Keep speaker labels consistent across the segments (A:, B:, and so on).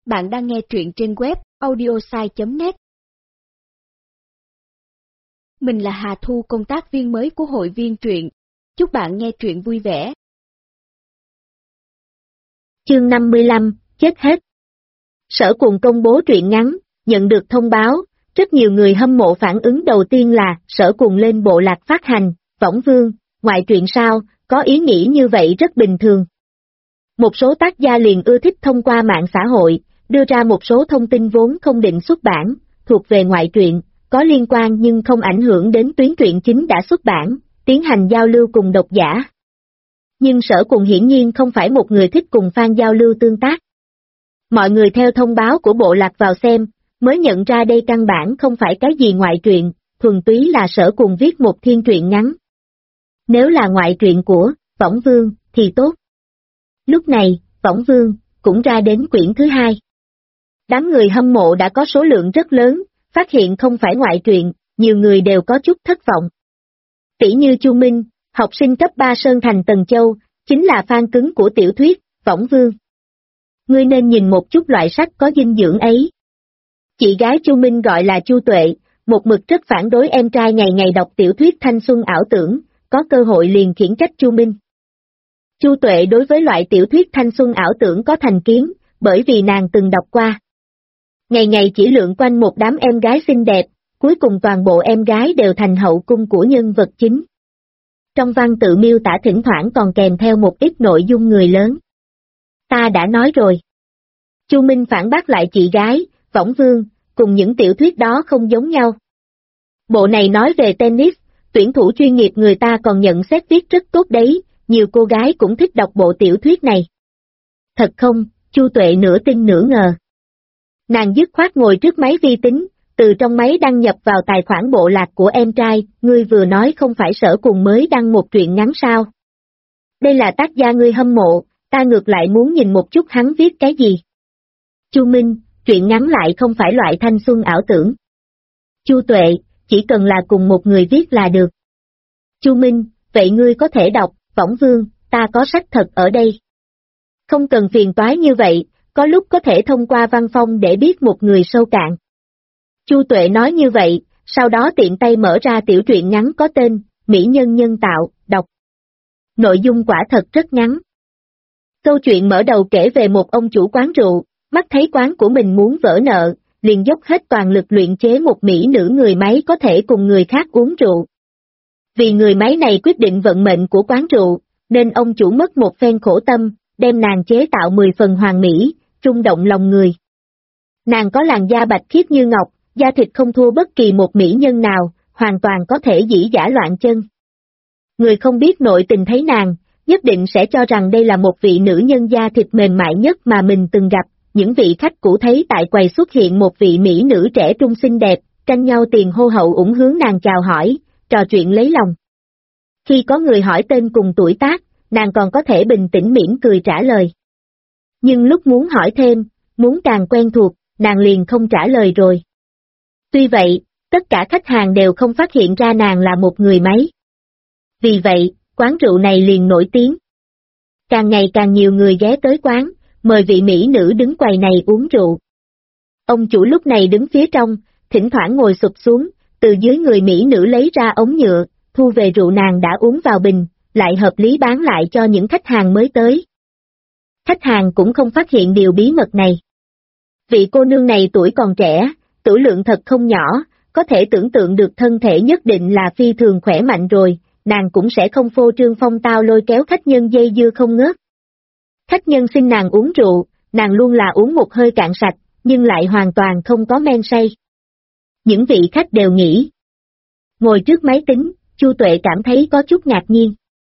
A: Bạn đang nghe truyện trên web audiosai.net. Mình là Hà Thu, công tác viên mới của hội viên truyện. Chúc bạn nghe truyện vui vẻ.
B: Chương 55, chết hết. Sở Cuồng công bố truyện ngắn, nhận được thông báo, rất nhiều người hâm mộ phản ứng đầu tiên là Sở Cuồng lên bộ lạc phát hành, Võng Vương, ngoại truyện sao, có ý nghĩ như vậy rất bình thường. Một số tác gia liền ưa thích thông qua mạng xã hội, đưa ra một số thông tin vốn không định xuất bản, thuộc về ngoại truyện, có liên quan nhưng không ảnh hưởng đến tuyến truyện chính đã xuất bản, tiến hành giao lưu cùng độc giả. Nhưng Sở Cuồng hiển nhiên không phải một người thích cùng fan giao lưu tương tác. Mọi người theo thông báo của bộ lạc vào xem, mới nhận ra đây căn bản không phải cái gì ngoại truyện, thuần túy là Sở Cuồng viết một thiên truyện ngắn. Nếu là ngoại truyện của Võng Vương thì tốt. Lúc này, Võng Vương cũng ra đến quyển thứ 2. Đám người hâm mộ đã có số lượng rất lớn, phát hiện không phải ngoại truyện, nhiều người đều có chút thất vọng. Tỷ như Chu Minh, học sinh cấp 3 Sơn Thành Tần Châu, chính là fan cứng của tiểu thuyết Võng Vương. Ngươi nên nhìn một chút loại sách có dinh dưỡng ấy. Chị gái Chu Minh gọi là Chu Tuệ, một mực rất phản đối em trai ngày ngày đọc tiểu thuyết thanh xuân ảo tưởng, có cơ hội liền khiển trách Chu Minh. Chu Tuệ đối với loại tiểu thuyết thanh xuân ảo tưởng có thành kiến, bởi vì nàng từng đọc qua. Ngày ngày chỉ lượn quanh một đám em gái xinh đẹp, cuối cùng toàn bộ em gái đều thành hậu cung của nhân vật chính. Trong văn tự miêu tả thỉnh thoảng còn kèm theo một ít nội dung người lớn. Ta đã nói rồi. Chu Minh phản bác lại chị gái, Võng Vương, cùng những tiểu thuyết đó không giống nhau. Bộ này nói về tennis, tuyển thủ chuyên nghiệp người ta còn nhận xét viết rất tốt đấy, nhiều cô gái cũng thích đọc bộ tiểu thuyết này. Thật không? Chu Tuệ nửa tin nửa ngờ. Nàng dứt khoát ngồi trước máy vi tính, từ trong máy đăng nhập vào tài khoản bộ lạc của em trai, ngươi vừa nói không phải Sở Cuồng mới đăng một truyện ngắn sao? Đây là tác gia ngươi hâm mộ, ta ngược lại muốn nhìn một chút hắn viết cái gì. Chu Minh, truyện ngắn lại không phải loại thanh xuân ảo tưởng. Chu Tuệ, chỉ cần là cùng một người viết là được. Chu Minh, vậy ngươi có thể đọc, Võng Vương, ta có sách thật ở đây. Không cần phiền toái như vậy, có lúc có thể thông qua văn phong để biết một người sâu cạn. Chu Tuệ nói như vậy, sau đó tiện tay mở ra tiểu truyện ngắn có tên, Mỹ Nhân Nhân Tạo, đọc. Nội dung quả thật rất ngắn. Câu chuyện mở đầu kể về một ông chủ quán rượu, mắt thấy quán của mình muốn vỡ nợ, liền dốc hết toàn lực luyện chế một mỹ nữ người máy có thể cùng người khác uống rượu. Vì người máy này quyết định vận mệnh của quán rượu, nên ông chủ mất một phen khổ tâm, đem nàng chế tạo 10 phần hoàn mỹ, rung động lòng người. Nàng có làn da bạch khiết như ngọc, da thịt không thua bất kỳ một mỹ nhân nào, hoàn toàn có thể dĩ dã loạn chân. Người không biết nội tình thấy nàng, nhất định sẽ cho rằng đây là một vị nữ nhân da thịt mềm mại nhất mà mình từng gặp. Những vị khách cũ thấy tại quầy xuất hiện một vị mỹ nữ trẻ trung xinh đẹp, tranh nhau tiền hô hậu ủng hướng nàng chào hỏi, trò chuyện lấy lòng. Khi có người hỏi tên cùng tuổi tác, nàng còn có thể bình tĩnh mỉm cười trả lời. Nhưng lúc muốn hỏi thêm, muốn càng quen thuộc, nàng liền không trả lời rồi. Tuy vậy, tất cả khách hàng đều không phát hiện ra nàng là một người máy. Vì vậy, quán rượu này liền nổi tiếng. Càng ngày càng nhiều người ghé tới quán, mời vị mỹ nữ đứng quầy này uống rượu. Ông chủ lúc này đứng phía trong, thỉnh thoảng ngồi sụp xuống, từ dưới người mỹ nữ lấy ra ống nhựa, thu về rượu nàng đã uống vào bình, lại hợp lý bán lại cho những khách hàng mới tới. Khách hàng cũng không phát hiện điều bí mật này. Vị cô nương này tuổi còn trẻ, tửu lượng thật không nhỏ, có thể tưởng tượng được thân thể nhất định là phi thường khỏe mạnh rồi, nàng cũng sẽ không phô trương phong tao lôi kéo khách nhân dây dưa không ngớt. Khách nhân xin nàng uống rượu, nàng luôn là uống một hơi cạn sạch, nhưng lại hoàn toàn không có men say. Những vị khách đều nghĩ. Ngồi trước máy tính, Chu Tuệ cảm thấy có chút ngạc nhiên.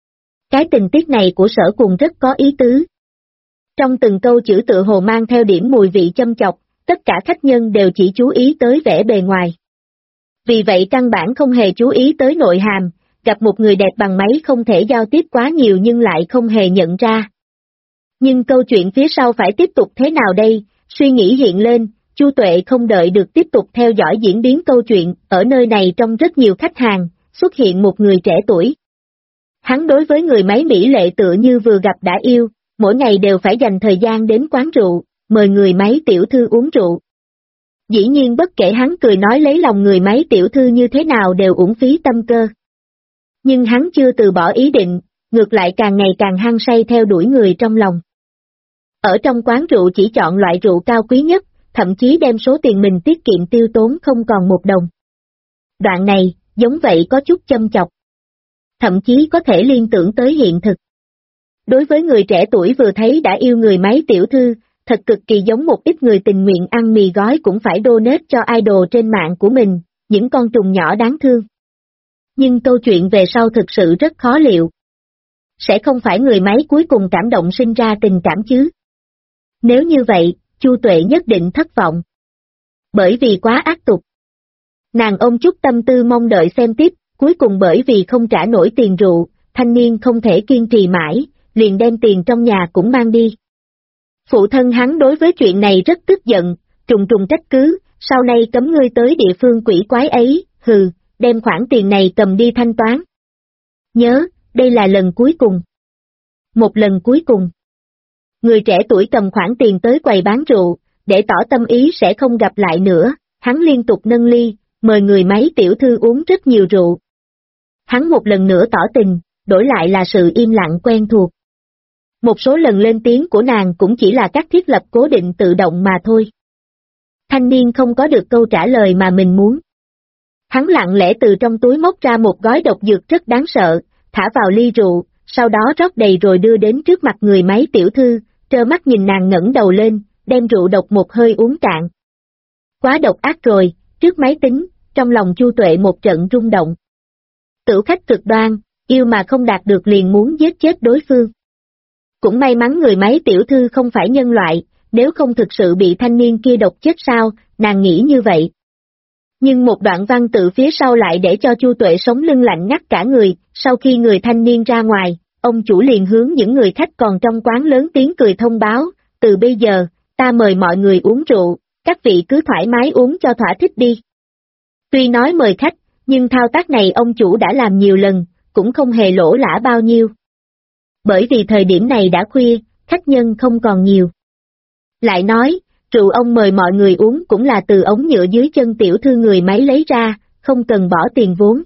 B: Cái tình tiết này của Sở Cuồng rất có ý tứ. Trong từng câu chữ tự hồ mang theo điểm mùi vị châm chọc, tất cả khách nhân đều chỉ chú ý tới vẻ bề ngoài. Vì vậy căn bản không hề chú ý tới nội hàm, gặp một người đẹp bằng máy không thể giao tiếp quá nhiều nhưng lại không hề nhận ra. Nhưng câu chuyện phía sau phải tiếp tục thế nào đây, suy nghĩ hiện lên, Chu Tuệ không đợi được tiếp tục theo dõi diễn biến câu chuyện, ở nơi này trong rất nhiều khách hàng, xuất hiện một người trẻ tuổi. Hắn đối với người máy mỹ lệ tựa như vừa gặp đã yêu, mỗi ngày đều phải dành thời gian đến quán rượu, mời người máy tiểu thư uống rượu. Dĩ nhiên bất kể hắn cười nói lấy lòng người máy tiểu thư như thế nào đều uổng phí tâm cơ. Nhưng hắn chưa từ bỏ ý định, ngược lại càng ngày càng hăng say theo đuổi người trong lòng. Ở trong quán rượu chỉ chọn loại rượu cao quý nhất, thậm chí đem số tiền mình tiết kiệm tiêu tốn không còn một đồng. Đoạn này, giống vậy có chút châm chọc. Thậm chí có thể liên tưởng tới hiện thực. Đối với người trẻ tuổi vừa thấy đã yêu người máy tiểu thư, thật cực kỳ giống một ít người tình nguyện ăn mì gói cũng phải donate cho idol trên mạng của mình, những con trùng nhỏ đáng thương. Nhưng câu chuyện về sau thực sự rất khó liệu. Sẽ không phải người máy cuối cùng cảm động sinh ra tình cảm chứ? Nếu như vậy, Chu Tuệ nhất định thất vọng. Bởi vì quá ác tục. Nàng ôm chút tâm tư mong đợi xem tiếp, cuối cùng bởi vì không trả nổi tiền rượu, thanh niên không thể kiên trì mãi, liền đem tiền trong nhà cũng mang đi. Phụ thân hắn đối với chuyện này rất tức giận, trùng trùng trách cứ, sau này cấm ngươi tới địa phương quỷ quái ấy, hừ, đem khoản tiền này cầm đi thanh toán. Nhớ, đây là lần cuối cùng. Một lần cuối cùng. Người trẻ tuổi cầm khoản tiền tới quầy bán rượu, để tỏ tâm ý sẽ không gặp lại nữa, hắn liên tục nâng ly, mời người máy tiểu thư uống rất nhiều rượu. Hắn một lần nữa tỏ tình, đổi lại là sự im lặng quen thuộc. Một số lần lên tiếng của nàng cũng chỉ là các thiết lập cố định tự động mà thôi. Thanh niên không có được câu trả lời mà mình muốn. Hắn lặng lẽ từ trong túi móc ra một gói độc dược rất đáng sợ, thả vào ly rượu, sau đó rót đầy rồi đưa đến trước mặt người máy tiểu thư, trơ mắt nhìn nàng ngẩng đầu lên, đem rượu độc một hơi uống cạn. Quá độc ác rồi, trước máy tính, trong lòng Chu Tuệ một trận rung động. Tửu khách cực đoan, yêu mà không đạt được liền muốn giết chết đối phương. Cũng may mắn người máy tiểu thư không phải nhân loại, nếu không thực sự bị thanh niên kia độc chết sao, nàng nghĩ như vậy. Nhưng một đoạn văn tự phía sau lại để cho Chu Tuệ sống lưng lạnh ngắt cả người, sau khi người thanh niên ra ngoài, ông chủ liền hướng những người khách còn trong quán lớn tiếng cười thông báo, từ bây giờ, ta mời mọi người uống rượu, các vị cứ thoải mái uống cho thỏa thích đi. Tuy nói mời khách, nhưng thao tác này ông chủ đã làm nhiều lần, cũng không hề lỗ lã bao nhiêu. Bởi vì thời điểm này đã khuya, khách nhân không còn nhiều. Lại nói, rượu ông mời mọi người uống cũng là từ ống nhựa dưới chân tiểu thư người máy lấy ra, không cần bỏ tiền vốn.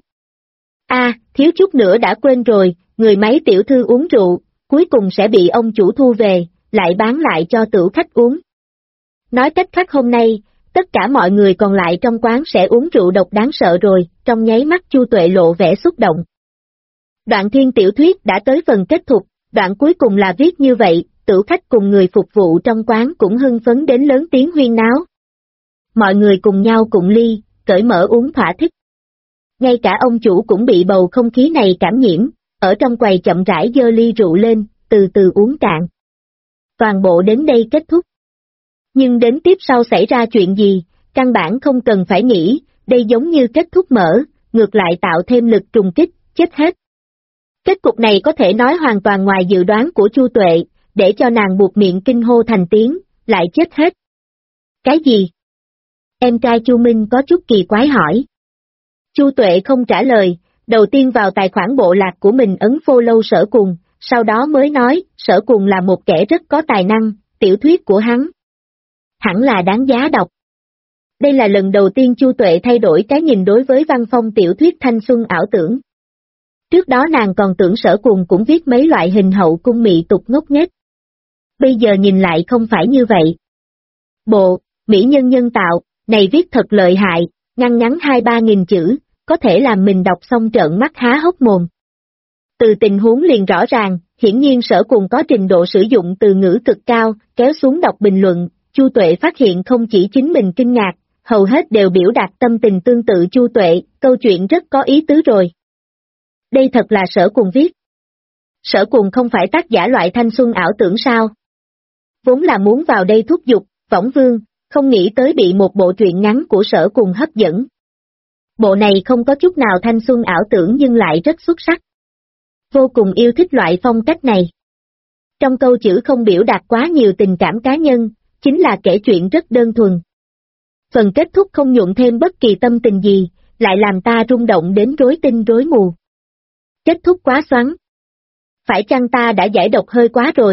B: Thiếu chút nữa đã quên rồi, người máy tiểu thư uống rượu, cuối cùng sẽ bị ông chủ thu về, lại bán lại cho tửu khách uống. Nói cách khác hôm nay, tất cả mọi người còn lại trong quán sẽ uống rượu độc đáng sợ rồi, trong nháy mắt Chu Tuệ lộ vẻ xúc động. Đoạn thiên tiểu thuyết đã tới phần kết thúc, đoạn cuối cùng là viết như vậy, tửu khách cùng người phục vụ trong quán cũng hưng phấn đến lớn tiếng huyên náo. Mọi người cùng nhau cùng ly, cởi mở uống thỏa thích. Ngay cả ông chủ cũng bị bầu không khí này cảm nhiễm, ở trong quầy chậm rãi giơ ly rượu lên, từ từ uống cạn. Toàn bộ đến đây kết thúc. Nhưng đến tiếp sau xảy ra chuyện gì, căn bản không cần phải nghĩ, đây giống như kết thúc mở, ngược lại tạo thêm lực trùng kích, chết hết. Kết cục này có thể nói hoàn toàn ngoài dự đoán của Chu Tuệ, để cho nàng buộc miệng kinh hô thành tiếng, lại chết hết. Cái gì? Em trai Chu Minh có chút kỳ quái hỏi. Chu Tuệ không trả lời, đầu tiên vào tài khoản bộ lạc của mình ấn follow Sở Cùng, sau đó mới nói, Sở Cùng là một kẻ rất có tài năng, tiểu thuyết của hắn hẳn là đáng giá đọc. Đây là lần đầu tiên Chu Tuệ thay đổi cái nhìn đối với văn phong tiểu thuyết thanh xuân ảo tưởng. Trước đó nàng còn tưởng Sở Cùng cũng viết mấy loại hình hậu cung mị tục ngốc nghếch. Bây giờ nhìn lại không phải như vậy. Bộ, mỹ nhân nhân tạo, này viết thật lợi hại, ngăn ngắn 2-3 nghìn chữ, có thể làm mình đọc xong trợn mắt há hốc mồm. Từ tình huống liền rõ ràng, hiển nhiên Sở Cùng có trình độ sử dụng từ ngữ cực cao, kéo xuống đọc bình luận, Chu Tuệ phát hiện không chỉ chính mình kinh ngạc, hầu hết đều biểu đạt tâm tình tương tự Chu Tuệ, câu chuyện rất có ý tứ rồi. Đây thật là Sở Cùng viết. Sở Cùng không phải tác giả loại thanh xuân ảo tưởng sao? Vốn là muốn vào đây thúc giục, võng vương, không nghĩ tới bị một bộ truyện ngắn của Sở Cùng hấp dẫn. Bộ này không có chút nào thanh xuân ảo tưởng nhưng lại rất xuất sắc. Vô cùng yêu thích loại phong cách này. Trong câu chữ không biểu đạt quá nhiều tình cảm cá nhân, chính là kể chuyện rất đơn thuần. Phần kết thúc không nhuộm thêm bất kỳ tâm tình gì, lại làm ta rung động đến rối tinh rối mù. Kết thúc quá xoắn. Phải chăng ta đã giải độc hơi quá rồi,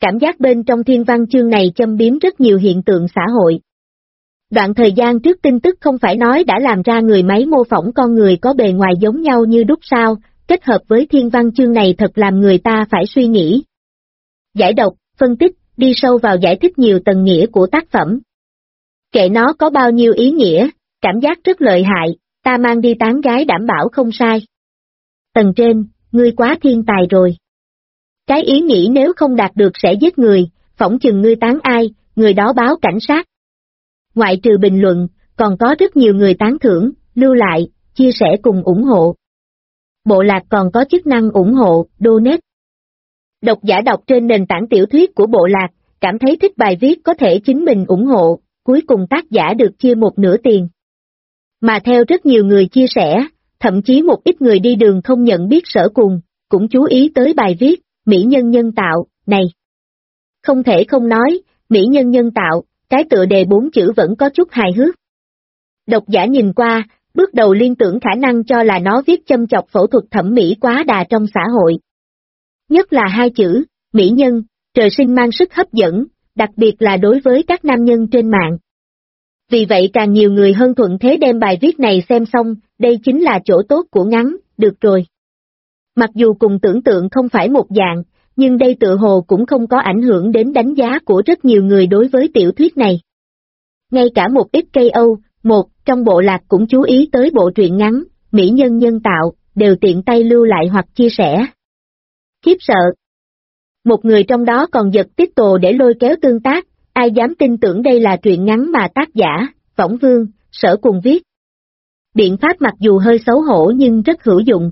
B: cảm giác bên trong thiên văn chương này châm biếm rất nhiều hiện tượng xã hội. Đoạn thời gian trước tin tức không phải nói đã làm ra người máy mô phỏng con người có bề ngoài giống nhau như đúc sao, kết hợp với thiên văn chương này thật làm người ta phải suy nghĩ. Giải độc, phân tích, đi sâu vào giải thích nhiều tầng nghĩa của tác phẩm. Kệ nó có bao nhiêu ý nghĩa, cảm giác rất lợi hại, ta mang đi tán gái đảm bảo không sai. Tầng trên, ngươi quá thiên tài rồi. Cái ý nghĩ nếu không đạt được sẽ giết người, phỏng chừng ngươi tán ai, người đó báo cảnh sát. Ngoại trừ bình luận, còn có rất nhiều người tán thưởng, lưu lại, chia sẻ cùng ủng hộ. Bộ lạc còn có chức năng ủng hộ, donate. Độc giả đọc trên nền tảng tiểu thuyết của bộ lạc, cảm thấy thích bài viết có thể chính mình ủng hộ, cuối cùng tác giả được chia một nửa tiền. Mà theo rất nhiều người chia sẻ, thậm chí một ít người đi đường không nhận biết Sở Cùng, cũng chú ý tới bài viết, mỹ nhân nhân tạo, này. Không thể không nói, mỹ nhân nhân tạo, cái tựa đề 4 chữ vẫn có chút hài hước. Độc giả nhìn qua, bước đầu liên tưởng khả năng cho là nó viết châm chọc phẫu thuật thẩm mỹ quá đà trong xã hội. Nhất là hai chữ, mỹ nhân, trời sinh mang sức hấp dẫn, đặc biệt là đối với các nam nhân trên mạng. Vì vậy càng nhiều người hơn thuận thế đem bài viết này xem xong, đây chính là chỗ tốt của ngắn, được rồi. Mặc dù cùng tưởng tượng không phải một dạng, nhưng đây tự hồ cũng không có ảnh hưởng đến đánh giá của rất nhiều người đối với tiểu thuyết này. Ngay cả một ít KO, trong bộ lạc cũng chú ý tới bộ truyện ngắn, mỹ nhân nhân tạo, đều tiện tay lưu lại hoặc chia sẻ. Khiếp sợ. Một người trong đó còn giật tít tồ để lôi kéo tương tác, ai dám tin tưởng đây là truyện ngắn mà tác giả, Võng Vương, Sở Cùng viết. Biện pháp mặc dù hơi xấu hổ nhưng rất hữu dụng.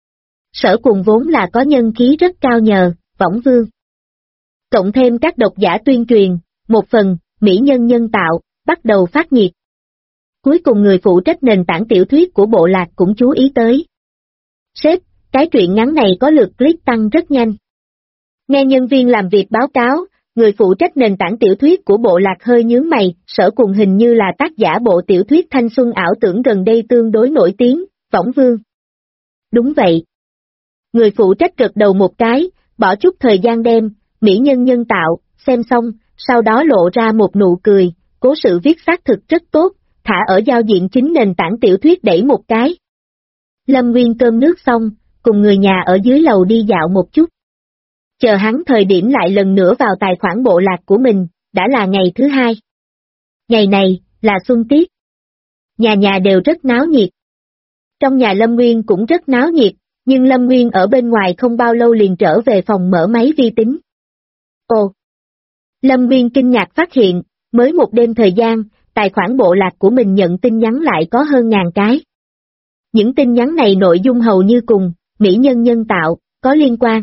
B: Sở Cùng vốn là có nhân khí rất cao nhờ, Võng Vương. Cộng thêm các độc giả tuyên truyền, một phần, mỹ nhân nhân tạo, bắt đầu phát nhiệt. Cuối cùng người phụ trách nền tảng tiểu thuyết của bộ lạc cũng chú ý tới. Sếp, cái truyện ngắn này có lượt click tăng rất nhanh. Nghe nhân viên làm việc báo cáo, người phụ trách nền tảng tiểu thuyết của bộ lạc hơi nhướng mày, Sở Cùng hình như là tác giả bộ tiểu thuyết thanh xuân ảo tưởng gần đây tương đối nổi tiếng, Võng Vương. Đúng vậy. Người phụ trách gật đầu một cái, bỏ chút thời gian đem, mỹ nhân nhân tạo, xem xong, sau đó lộ ra một nụ cười, cố sự viết xác thực rất tốt, thả ở giao diện chính nền tảng tiểu thuyết đẩy một cái. Lâm Nguyên cơm nước xong, cùng người nhà ở dưới lầu đi dạo một chút. Chờ hắn thời điểm lại lần nữa vào tài khoản bộ lạc của mình, đã là ngày thứ hai. Ngày này, là xuân tiết. Nhà nhà đều rất náo nhiệt. Trong nhà Lâm Nguyên cũng rất náo nhiệt, nhưng Lâm Nguyên ở bên ngoài không bao lâu liền trở về phòng mở máy vi tính. Ồ! Lâm Nguyên kinh ngạc phát hiện, mới một đêm thời gian, tài khoản bộ lạc của mình nhận tin nhắn lại có hơn 1000 cái. Những tin nhắn này nội dung hầu như cùng, mỹ nhân nhân tạo, có liên quan.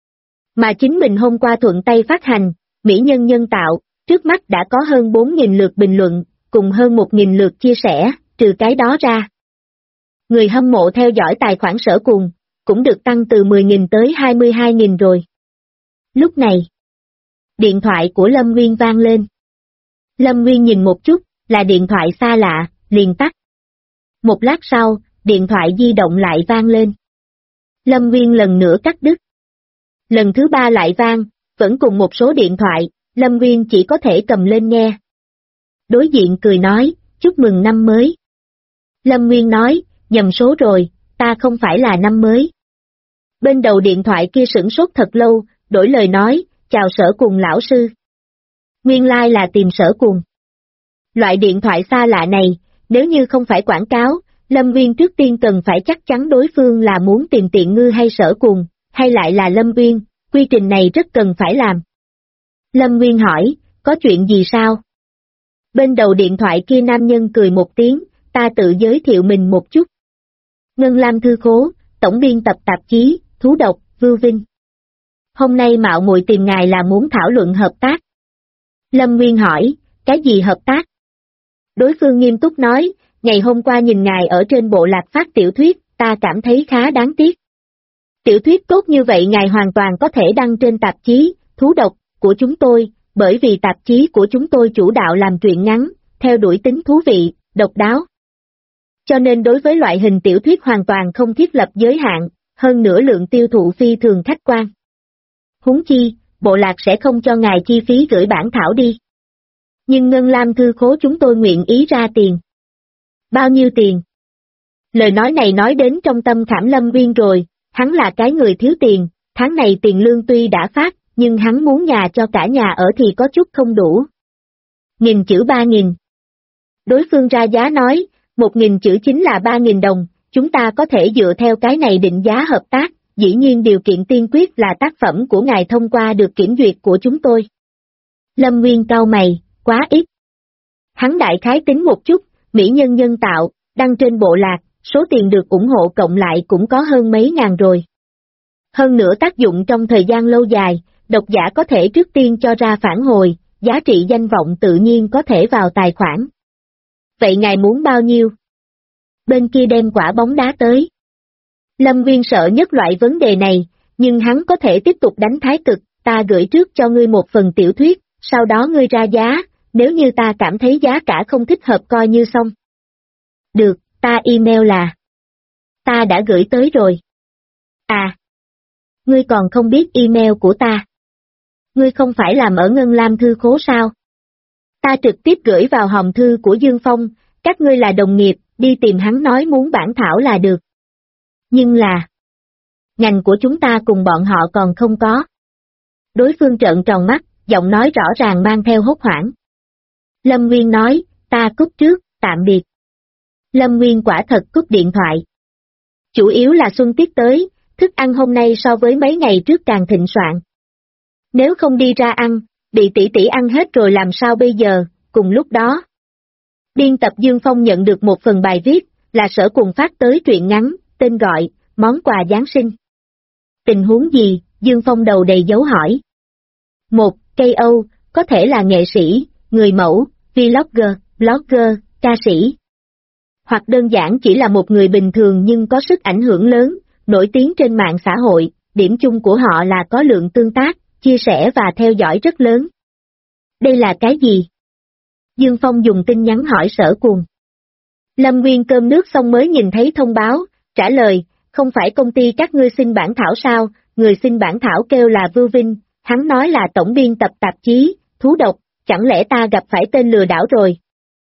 B: Mà chính mình hôm qua thuận tay phát hành, mỹ nhân nhân tạo, trước mắt đã có hơn 4.000 lượt bình luận, cùng hơn 1.000 lượt chia sẻ, trừ cái đó ra. Người hâm mộ theo dõi tài khoản Sở Cùng, cũng được tăng từ 10.000 tới 22.000 rồi. Lúc này, điện thoại của Lâm Nguyên vang lên. Lâm Nguyên nhìn một chút, là điện thoại xa lạ, liền tắt. Một lát sau, điện thoại di động lại vang lên. Lâm Nguyên lần nữa cắt đứt. Lần thứ 3 lại vang, vẫn cùng một số điện thoại, Lâm Nguyên chỉ có thể cầm lên nghe. Đối diện cười nói, chúc mừng năm mới. Lâm Nguyên nói, nhầm số rồi, ta không phải là năm mới. Bên đầu điện thoại kia sửng sốt thật lâu, đổi lời nói, chào Sở Cùng lão sư. Nguyên lai là tìm Sở Cùng. Loại điện thoại xa lạ này, nếu như không phải quảng cáo, Lâm Nguyên trước tiên cần phải chắc chắn đối phương là muốn tìm Tiện Ngư hay Sở Cùng, hay lại là Lâm Nguyên, quy trình này rất cần phải làm. Lâm Nguyên hỏi, có chuyện gì sao? Bên đầu điện thoại kia nam nhân cười một tiếng, ta tự giới thiệu mình một chút. Ngân Lam Thư Khố, tổng biên tập tạp chí, Thú Độc, Vưu Vinh. Hôm nay mạo muội tìm ngài là muốn thảo luận hợp tác. Lâm Nguyên hỏi, cái gì hợp tác? Đối phương nghiêm túc nói, ngày hôm qua nhìn ngài ở trên bộ lạc phát tiểu thuyết, ta cảm thấy khá đáng tiếc. Tiểu thuyết tốt như vậy ngài hoàn toàn có thể đăng trên tạp chí, Thú Độc, của chúng tôi, bởi vì tạp chí của chúng tôi chủ đạo làm truyện ngắn, theo đuổi tính thú vị, độc đáo. Cho nên đối với loại hình tiểu thuyết hoàn toàn không thiết lập giới hạn, hơn nữa lượng tiêu thụ phi thường khách quan. Huống chi, bộ lạc sẽ không cho ngài chi phí gửi bản thảo đi. Nhưng Ngân Lam thư khố chúng tôi nguyện ý ra tiền. Bao nhiêu tiền? Lời nói này nói đến trong tâm Khảm Lâm Uyên rồi, hắn là cái người thiếu tiền, tháng này tiền lương tuy đã phát, nhưng hắn muốn nhà cho cả nhà ở thì có chút không đủ. 1.000 chữ 3.000. Đối phương ra giá nói, 1.000 chữ chính là 3.000 đồng, chúng ta có thể dựa theo cái này định giá hợp tác, dĩ nhiên điều kiện tiên quyết là tác phẩm của ngài thông qua được kiểm duyệt của chúng tôi. Lâm Nguyên cau mày, quá ít. Hắn đại khái tính một chút, mỹ nhân nhân tạo, đăng trên bộ lạc, số tiền được ủng hộ cộng lại cũng có hơn mấy ngàn rồi. Hơn nữa tác dụng trong thời gian lâu dài, độc giả có thể trước tiên cho ra phản hồi, giá trị danh vọng tự nhiên có thể vào tài khoản. Vậy ngài muốn bao nhiêu? Bên kia đem quả bóng đá tới. Lâm Nguyên sợ nhất loại vấn đề này, nhưng hắn có thể tiếp tục đánh thái cực, ta gửi trước cho ngươi một phần tiểu thuyết, sau đó ngươi ra giá, nếu như ta cảm thấy giá cả không thích hợp coi như xong. Được, ta email là. Ta đã gửi tới rồi. À. Ngươi còn không biết email của ta. Ngươi không phải làm ở Ngân Lam thư khố sao? Ta trực tiếp gửi vào hòm thư của Dương Phong, các ngươi là đồng nghiệp, đi tìm hắn nói muốn bản thảo là được. Nhưng là, ngành của chúng ta cùng bọn họ còn không có. Đối phương trợn tròn mắt, giọng nói rõ ràng mang theo hốt hoảng. Lâm Nguyên nói, ta cúp trước, tạm biệt. Lâm Nguyên quả thật cúp điện thoại. Chủ yếu là xuân tiết tới, thức ăn hôm nay so với mấy ngày trước càng thịnh soạn. Nếu không đi ra ăn, bị tỷ tỷ ăn hết rồi làm sao bây giờ, cùng lúc đó. Biên tập Dương Phong nhận được một phần bài viết, là Sở Cùng phát tới truyện ngắn, tên gọi, Món quà Giáng sinh. Tình huống gì, Dương Phong đầu đầy dấu hỏi. Một, KO, có thể là nghệ sĩ, người mẫu, vlogger, blogger, ca sĩ. Hoặc đơn giản chỉ là một người bình thường nhưng có sức ảnh hưởng lớn, nổi tiếng trên mạng xã hội, điểm chung của họ là có lượng tương tác, chia sẻ và theo dõi rất lớn. Đây là cái gì? Dương Phong dùng tin nhắn hỏi Sở Cuồng. Lâm Nguyên cơm nước xong mới nhìn thấy thông báo, trả lời, không phải công ty các ngươi xin bản thảo sao, người xin bản thảo kêu là Vưu Vinh, hắn nói là tổng biên tập tạp chí, thú độc, chẳng lẽ ta gặp phải tên lừa đảo rồi?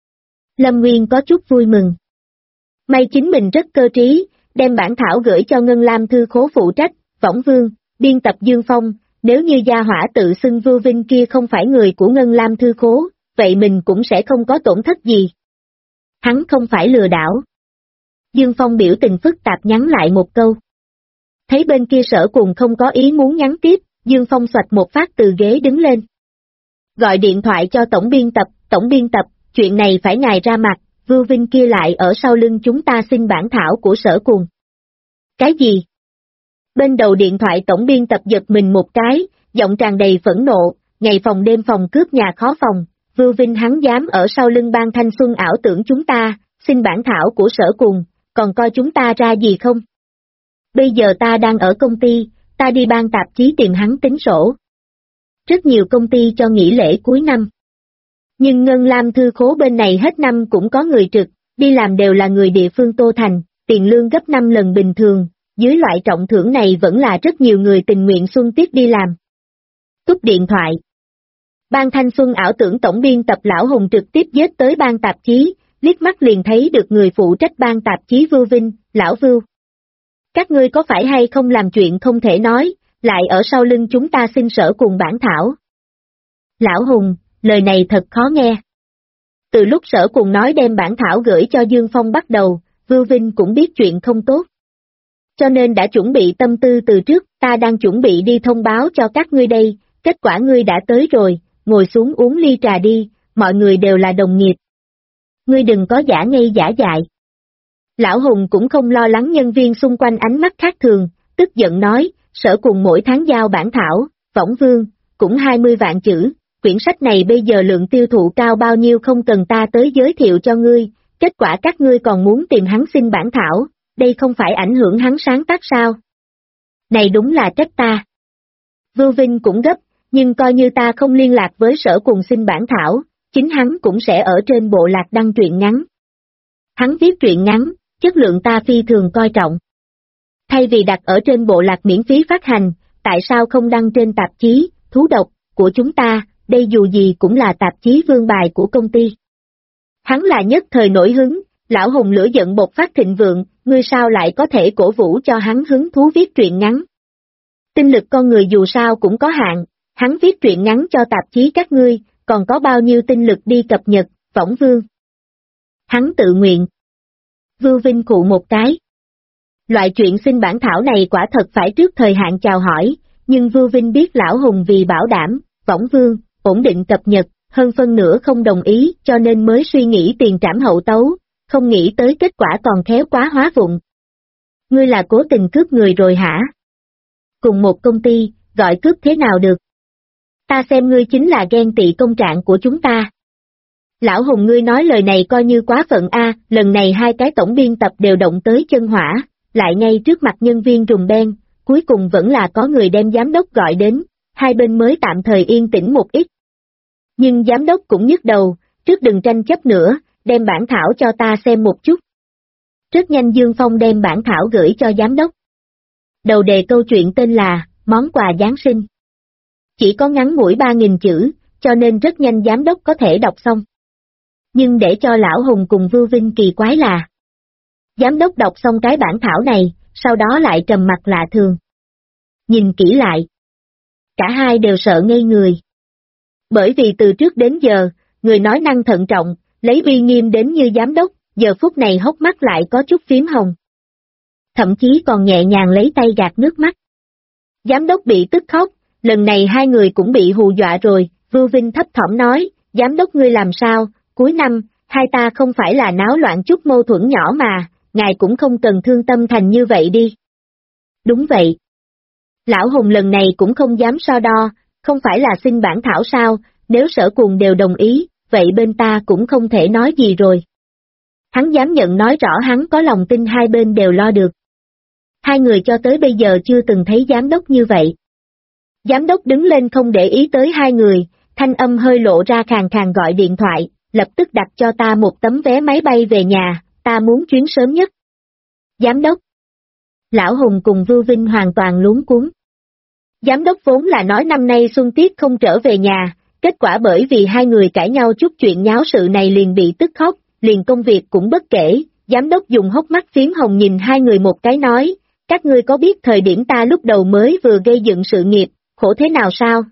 B: Lâm Nguyên có chút vui mừng. May chính mình rất cơ trí, đem bản thảo gửi cho Ngân Lam thư khố phụ trách, Võng Vương, biên tập Dương Phong, nếu như gia hỏa tự xưng Vưu Vinh kia không phải người của Ngân Lam thư khố, vậy mình cũng sẽ không có tổn thất gì. Hắn không phải lừa đảo. Dương Phong biểu tình phức tạp nhắn lại một câu. Thấy bên kia Sở Cùng không có ý muốn nhắn tiếp, Dương Phong xoạch một phát từ ghế đứng lên. Gọi điện thoại cho tổng biên tập, chuyện này phải ngài ra mặt, Vưu Vinh kia lại ở sau lưng chúng ta xin bản thảo của Sở Cùng. Cái gì? Bên đầu điện thoại tổng biên tập giật mình một cái, giọng tràn đầy phẫn nộ, ngày phòng đêm phòng cướp nhà khó phòng, Vưu Vinh hắn dám ở sau lưng ban thanh xuân ảo tưởng chúng ta, xin bản thảo của Sở Cùng, còn coi chúng ta ra gì không? Bây giờ ta đang ở công ty, ta đi ban tạp chí tìm hắn tính sổ. Rất nhiều công ty cho nghỉ lễ cuối năm. Nhưng Ngân Lam thư khố bên này hết năm cũng có người trực, đi làm đều là người địa phương Tô Thành, tiền lương gấp 5 lần bình thường, dưới loại trọng thưởng này vẫn là rất nhiều người tình nguyện xuân tiết đi làm. Cúp điện thoại. Ban thanh xuân ảo tưởng tổng biên tập Lão Hùng trực tiếp giết tới ban tạp chí, liếc mắt liền thấy được người phụ trách ban tạp chí Vưu Vinh, Lão Vưu. Các ngươi có phải hay không làm chuyện không thể nói, lại ở sau lưng chúng ta xin Sở Cùng bản thảo. Lão Hùng, lời này thật khó nghe. Từ lúc Sở Cùng nói đem bản thảo gửi cho Dương Phong bắt đầu, Vưu Vinh cũng biết chuyện không tốt. Cho nên đã chuẩn bị tâm tư từ trước, ta đang chuẩn bị đi thông báo cho các ngươi đây, kết quả ngươi đã tới rồi, ngồi xuống uống ly trà đi, mọi người đều là đồng nghiệp. Ngươi đừng có giả ngây giả dại. Lão Hùng cũng không lo lắng nhân viên xung quanh ánh mắt khác thường, tức giận nói, Sở Cùng mỗi tháng giao bản thảo, Võng Vương, cũng 20 vạn chữ, quyển sách này bây giờ lượng tiêu thụ cao bao nhiêu không cần ta tới giới thiệu cho ngươi, kết quả các ngươi còn muốn tìm hắn xin bản thảo, đây không phải ảnh hưởng hắn sáng tác sao? Này đúng là trách ta. Vưu Vinh cũng gấp, nhưng coi như ta không liên lạc với Sở Cùng xin bản thảo, chính hắn cũng sẽ ở trên bộ lạc đăng truyện ngắn. Hắn viết truyện ngắn, chất lượng ta phi thường coi trọng. Thay vì đặt ở trên bộ lạc miễn phí phát hành, tại sao không đăng trên tạp chí, thú độc, của chúng ta, đây dù gì cũng là tạp chí vương bài của công ty. Hắn là nhất thời nổi hứng, lão Hùng lửa giận bộc phát thịnh vượng, ngươi sao lại có thể cổ vũ cho hắn hứng thú viết truyện ngắn. Tinh lực con người dù sao cũng có hạn, hắn viết truyện ngắn cho tạp chí các ngươi, còn có bao nhiêu tinh lực đi cập nhật, Võng Vương. Hắn tự nguyện. Vưu Vinh khụ một cái. Loại chuyện xin bản thảo này quả thật phải trước thời hạn chào hỏi, nhưng Vưu Vinh biết lão Hùng vì bảo đảm, Võng Vương, ổn định cập nhật, hơn phân nửa không đồng ý cho nên mới suy nghĩ tiền trảm hậu tấu, không nghĩ tới kết quả còn khéo quá hóa vụng. Ngươi là cố tình cướp người rồi hả? Cùng một công ty, gọi cướp thế nào được? Ta xem ngươi chính là ghen tị công trạng của chúng ta. Lão Hùng ngươi nói lời này coi như quá phận a, lần này hai cái tổng biên tập đều động tới chân hỏa, lại ngay trước mặt nhân viên rùm beng, cuối cùng vẫn là có người đem giám đốc gọi đến, hai bên mới tạm thời yên tĩnh một ít. Nhưng giám đốc cũng nhức đầu, trước đừng tranh chấp nữa, đem bản thảo cho ta xem một chút. Rất nhanh Dương Phong đem bản thảo gửi cho giám đốc. Đầu đề câu chuyện tên là, món quà Giáng sinh. Chỉ có ngắn ngủi 3.000 chữ, cho nên rất nhanh giám đốc có thể đọc xong. Nhưng để cho lão Hùng cùng Vưu Vinh kỳ quái là, giám đốc đọc xong cái bản thảo này, sau đó lại trầm mặc lạ thường. Nhìn kỹ lại, cả hai đều sợ ngây người. Bởi vì từ trước đến giờ, người nói năng thận trọng, lấy uy nghiêm đến như giám đốc, giờ phút này hốc mắt lại có chút phím hồng. Thậm chí còn nhẹ nhàng lấy tay gạt nước mắt. Giám đốc bị tức khóc, lần này hai người cũng bị hù dọa rồi, Vưu Vinh thấp thỏm nói, giám đốc ngươi làm sao, cuối năm, hai ta không phải là náo loạn chút mâu thuẫn nhỏ mà, ngài cũng không cần thương tâm thành như vậy đi. Đúng vậy. Lão Hùng lần này cũng không dám so đo, không phải là xin bản thảo sao, nếu Sở Cuồng đều đồng ý, vậy bên ta cũng không thể nói gì rồi. Hắn dám nhận nói rõ hắn có lòng tin hai bên đều lo được. Hai người cho tới bây giờ chưa từng thấy giám đốc như vậy. Giám đốc đứng lên không để ý tới hai người, thanh âm hơi lộ ra khàn khàn gọi điện thoại, lập tức đặt cho ta một tấm vé máy bay về nhà, ta muốn chuyến sớm nhất. Giám đốc. Lão Hùng cùng Vưu Vinh hoàn toàn luống cuống. Giám đốc vốn là nói năm nay xuân tiết không trở về nhà, kết quả bởi vì hai người cãi nhau chút chuyện nháo sự này liền bị tức khóc, liền công việc cũng bất kể, giám đốc dùng hốc mắt phím hồng nhìn hai người một cái nói, các ngươi có biết thời điểm ta lúc đầu mới vừa gây dựng sự nghiệp, khổ thế nào sao?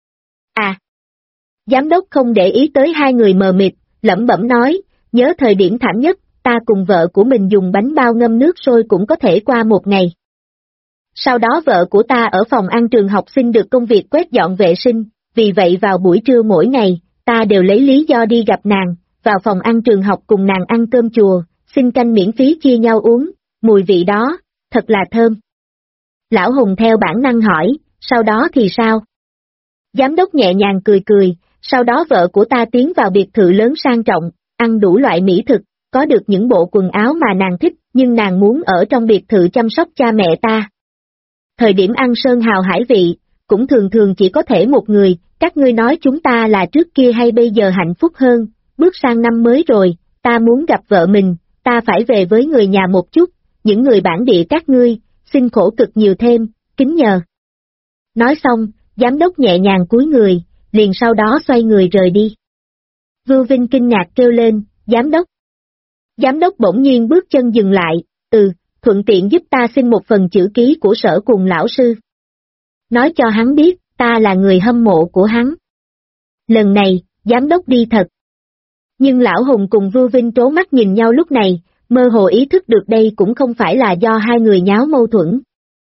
B: À! Giám đốc không để ý tới hai người mờ mịt, lẩm bẩm nói, nhớ thời điểm thảm nhất, ta cùng vợ của mình dùng bánh bao ngâm nước sôi cũng có thể qua một ngày. Sau đó vợ của ta ở phòng ăn trường học xin được công việc quét dọn vệ sinh, vì vậy vào buổi trưa mỗi ngày, ta đều lấy lý do đi gặp nàng, vào phòng ăn trường học cùng nàng ăn cơm chùa, xin canh miễn phí chia nhau uống, mùi vị đó, thật là thơm. Lão Hùng theo bản năng hỏi, sau đó thì sao? Giám đốc nhẹ nhàng cười cười, sau đó vợ của ta tiến vào biệt thự lớn sang trọng, ăn đủ loại mỹ thực, có được những bộ quần áo mà nàng thích, nhưng nàng muốn ở trong biệt thự chăm sóc cha mẹ ta. Thời điểm ăn sơn hào hải vị, cũng thường thường chỉ có thể một người, các ngươi nói chúng ta là trước kia hay bây giờ hạnh phúc hơn, bước sang năm mới rồi, ta muốn gặp vợ mình, ta phải về với người nhà một chút, những người bản địa các ngươi, xin khổ cực nhiều thêm, kính nhờ. Nói xong, giám đốc nhẹ nhàng cúi người, liền sau đó xoay người rời đi. Vưu Vinh kinh ngạc kêu lên, giám đốc. Giám đốc bỗng nhiên bước chân dừng lại, thuận tiện giúp ta xin một phần chữ ký của Sở Cuồng lão sư. Nói cho hắn biết, ta là người hâm mộ của hắn. Lần này, giám đốc đi thật. Nhưng lão Hùng cùng Vưu Vinh trố mắt nhìn nhau lúc này, mơ hồ ý thức được đây cũng không phải là do hai người nháo mâu thuẫn.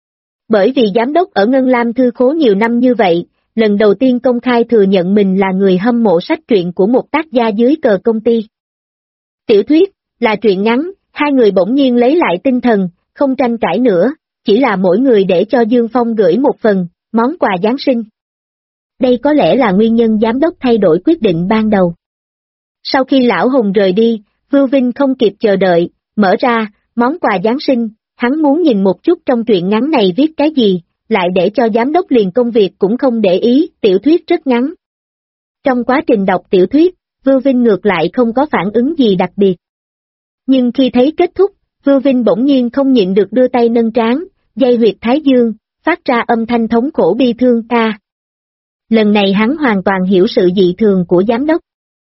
B: Bởi vì giám đốc ở Ngân Lam Thư Khố nhiều năm như vậy, lần đầu tiên công khai thừa nhận mình là người hâm mộ sách truyện của một tác gia dưới cờ công ty. Tiểu thuyết, là truyện ngắn, hai người bỗng nhiên lấy lại tinh thần, không tranh cãi nữa, chỉ là mỗi người để cho Dương Phong gửi một phần, món quà Giáng sinh. Đây có lẽ là nguyên nhân giám đốc thay đổi quyết định ban đầu. Sau khi lão Hùng rời đi, Vưu Vinh không kịp chờ đợi, mở ra, món quà Giáng sinh, hắn muốn nhìn một chút trong truyện ngắn này viết cái gì, lại để cho giám đốc liền công việc cũng không để ý, tiểu thuyết rất ngắn. Trong quá trình đọc tiểu thuyết, Vưu Vinh ngược lại không có phản ứng gì đặc biệt. Nhưng khi thấy kết thúc, Vưu Vinh bỗng nhiên không nhịn được đưa tay nâng trán, dây huyệt thái dương, phát ra âm thanh thống khổ bi thương ca. Lần này hắn hoàn toàn hiểu sự dị thường của giám đốc.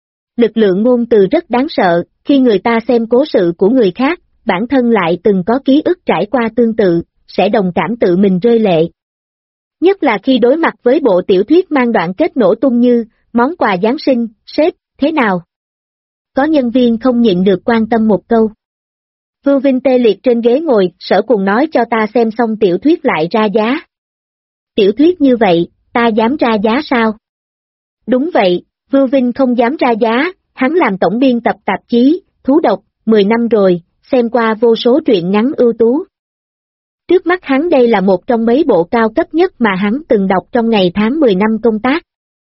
B: Lực lượng ngôn từ rất đáng sợ, khi người ta xem cố sự của người khác, bản thân lại từng có ký ức trải qua tương tự, sẽ đồng cảm tự mình rơi lệ. Nhất là khi đối mặt với bộ tiểu thuyết mang đoạn kết nổ tung như, món quà Giáng sinh, sếp, thế nào? Có nhân viên không nhịn được quan tâm một câu. Vưu Vinh tê liệt trên ghế ngồi, Sở Cùng nói cho ta xem xong tiểu thuyết lại ra giá. Tiểu thuyết như vậy, ta dám ra giá sao? Đúng vậy, Vưu Vinh không dám ra giá, hắn làm tổng biên tập tạp chí, Thú Độc, 10 năm rồi, xem qua vô số truyện ngắn ưu tú. Trước mắt hắn đây là một trong mấy bộ cao cấp nhất mà hắn từng đọc trong ngày tháng 10 năm công tác.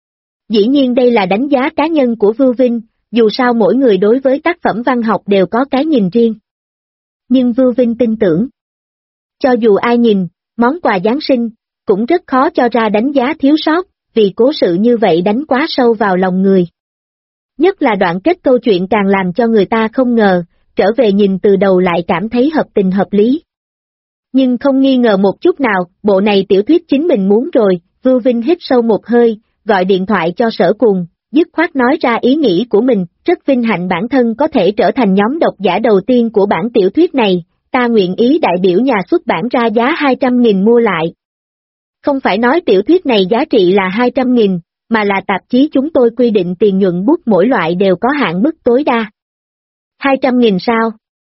B: Dĩ nhiên đây là đánh giá cá nhân của Vưu Vinh, dù sao mỗi người đối với tác phẩm văn học đều có cái nhìn riêng. Nhưng Vưu Vinh tin tưởng, cho dù ai nhìn, món quà Giáng sinh, cũng rất khó cho ra đánh giá thiếu sót, vì cố sự như vậy đánh quá sâu vào lòng người. Nhất là đoạn kết câu chuyện càng làm cho người ta không ngờ, trở về nhìn từ đầu lại cảm thấy hợp tình hợp lý. Nhưng không nghi ngờ một chút nào, bộ này tiểu thuyết chính mình muốn rồi, Vưu Vinh hít sâu một hơi, gọi điện thoại cho Sở Cùng, dứt khoát nói ra ý nghĩ của mình, rất vinh hạnh bản thân có thể trở thành nhóm độc giả đầu tiên của bản tiểu thuyết này, ta nguyện ý đại biểu nhà xuất bản ra giá 200.000 mua lại. Không phải nói tiểu thuyết này giá trị là 200.000, mà là tạp chí chúng tôi quy định tiền nhuận bút mỗi loại đều có hạn mức tối đa. 200.000 sao?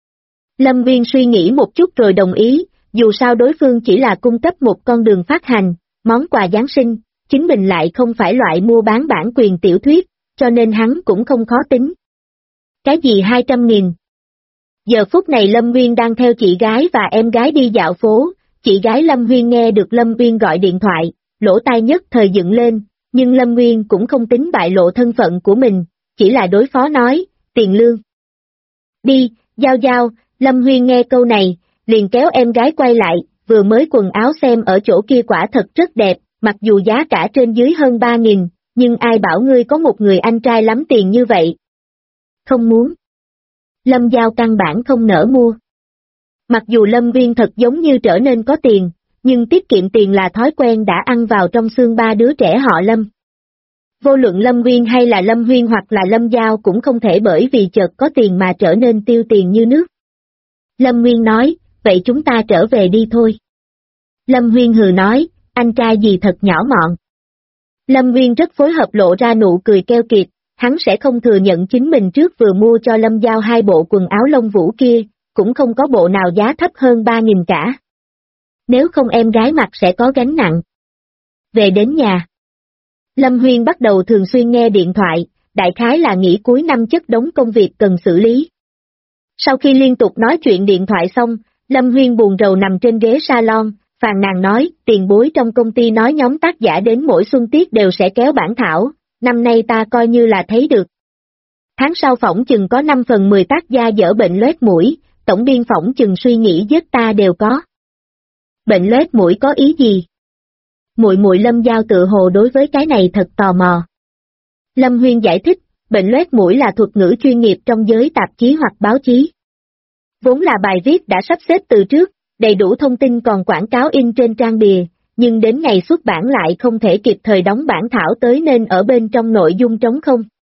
B: Lâm Nguyên suy nghĩ một chút rồi đồng ý, dù sao đối phương chỉ là cung cấp một con đường phát hành, món quà Giáng sinh, chính mình lại không phải loại mua bán bản quyền tiểu thuyết, cho nên hắn cũng không khó tính. Cái gì 200.000? Giờ phút này Lâm Nguyên đang theo chị gái và em gái đi dạo phố, chị gái Lâm Huyên nghe được Lâm Nguyên gọi điện thoại, lỗ tai nhất thời dựng lên, nhưng Lâm Nguyên cũng không tính bại lộ thân phận của mình, chỉ là đối phó nói, tiền lương. Đi, giao, Lâm Huyên nghe câu này, liền kéo em gái quay lại, vừa mới quần áo xem ở chỗ kia quả thật rất đẹp, mặc dù giá cả trên dưới hơn 3.000, nhưng ai bảo ngươi có một người anh trai lắm tiền như vậy. Không muốn. Lâm Giao căn bản không nỡ mua. Mặc dù Lâm Viên thật giống như trở nên có tiền, nhưng tiết kiệm tiền là thói quen đã ăn vào trong xương ba đứa trẻ họ Lâm. Vô luận Lâm Viên hay là Lâm Huyên hoặc là Lâm Giao cũng không thể bởi vì chợt có tiền mà trở nên tiêu tiền như nước. Lâm Nguyên nói, vậy chúng ta trở về đi thôi. Lâm Huyên hừ nói, anh trai gì thật nhỏ mọn. Lâm Nguyên rất phối hợp lộ ra nụ cười keo kiệt, hắn sẽ không thừa nhận chính mình trước vừa mua cho Lâm Giao 2 bộ quần áo lông vũ kia, cũng không có bộ nào giá thấp hơn 3.000 cả. Nếu không em gái mặc sẽ có gánh nặng. Về đến nhà, Lâm Huyên bắt đầu thường xuyên nghe điện thoại, đại khái là nghỉ cuối năm chất đống công việc cần xử lý. Sau khi liên tục nói chuyện điện thoại xong, Lâm Huyên buồn rầu nằm trên ghế salon, phàn nàn nói, tiền bối trong công ty nói nhóm tác giả đến mỗi xuân tiết đều sẽ kéo bản thảo, năm nay ta coi như là thấy được. Tháng sau phỏng chừng có 5/10 tác gia dở bệnh loét mũi, tổng biên phỏng chừng suy nghĩ giết ta đều có. Bệnh loét mũi có ý gì? Muội Lâm Giao tự hồ đối với cái này thật tò mò. Lâm Huyên giải thích, bệnh loét mũi là thuật ngữ chuyên nghiệp trong giới tạp chí hoặc báo chí. Vốn là bài viết đã sắp xếp từ trước, đầy đủ thông tin còn quảng cáo in trên trang bìa, nhưng đến ngày xuất bản lại không thể kịp thời đóng bản thảo tới nên ở bên trong nội dung trống không.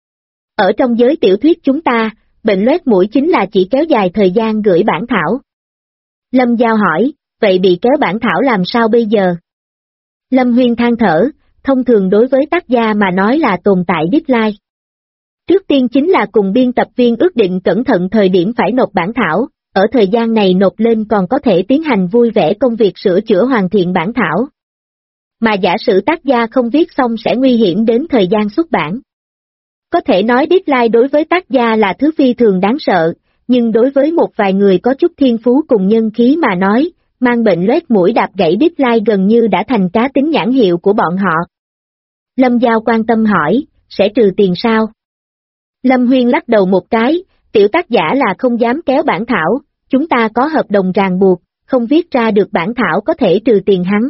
B: Ở trong giới tiểu thuyết chúng ta, bệnh loét mũi chính là chỉ kéo dài thời gian gửi bản thảo. Lâm Giao hỏi, vậy bị kéo bản thảo làm sao bây giờ? Lâm Huyên than thở, thông thường đối với tác gia mà nói là tồn tại deadline. Trước tiên chính là cùng biên tập viên ước định cẩn thận thời điểm phải nộp bản thảo, ở thời gian này nộp lên còn có thể tiến hành vui vẻ công việc sửa chữa hoàn thiện bản thảo. Mà giả sử tác gia không viết xong sẽ nguy hiểm đến thời gian xuất bản. Có thể nói deadline đối với tác gia là thứ phi thường đáng sợ, nhưng đối với một vài người có chút thiên phú cùng nhân khí mà nói, mang bệnh loét mũi đạp gãy deadline gần như đã thành cá tính nhãn hiệu của bọn họ. Lâm Giao quan tâm hỏi, sẽ trừ tiền sao? Lâm Huyên lắc đầu một cái, tiểu tác giả là không dám kéo bản thảo, chúng ta có hợp đồng ràng buộc, không viết ra được bản thảo có thể trừ tiền hắn.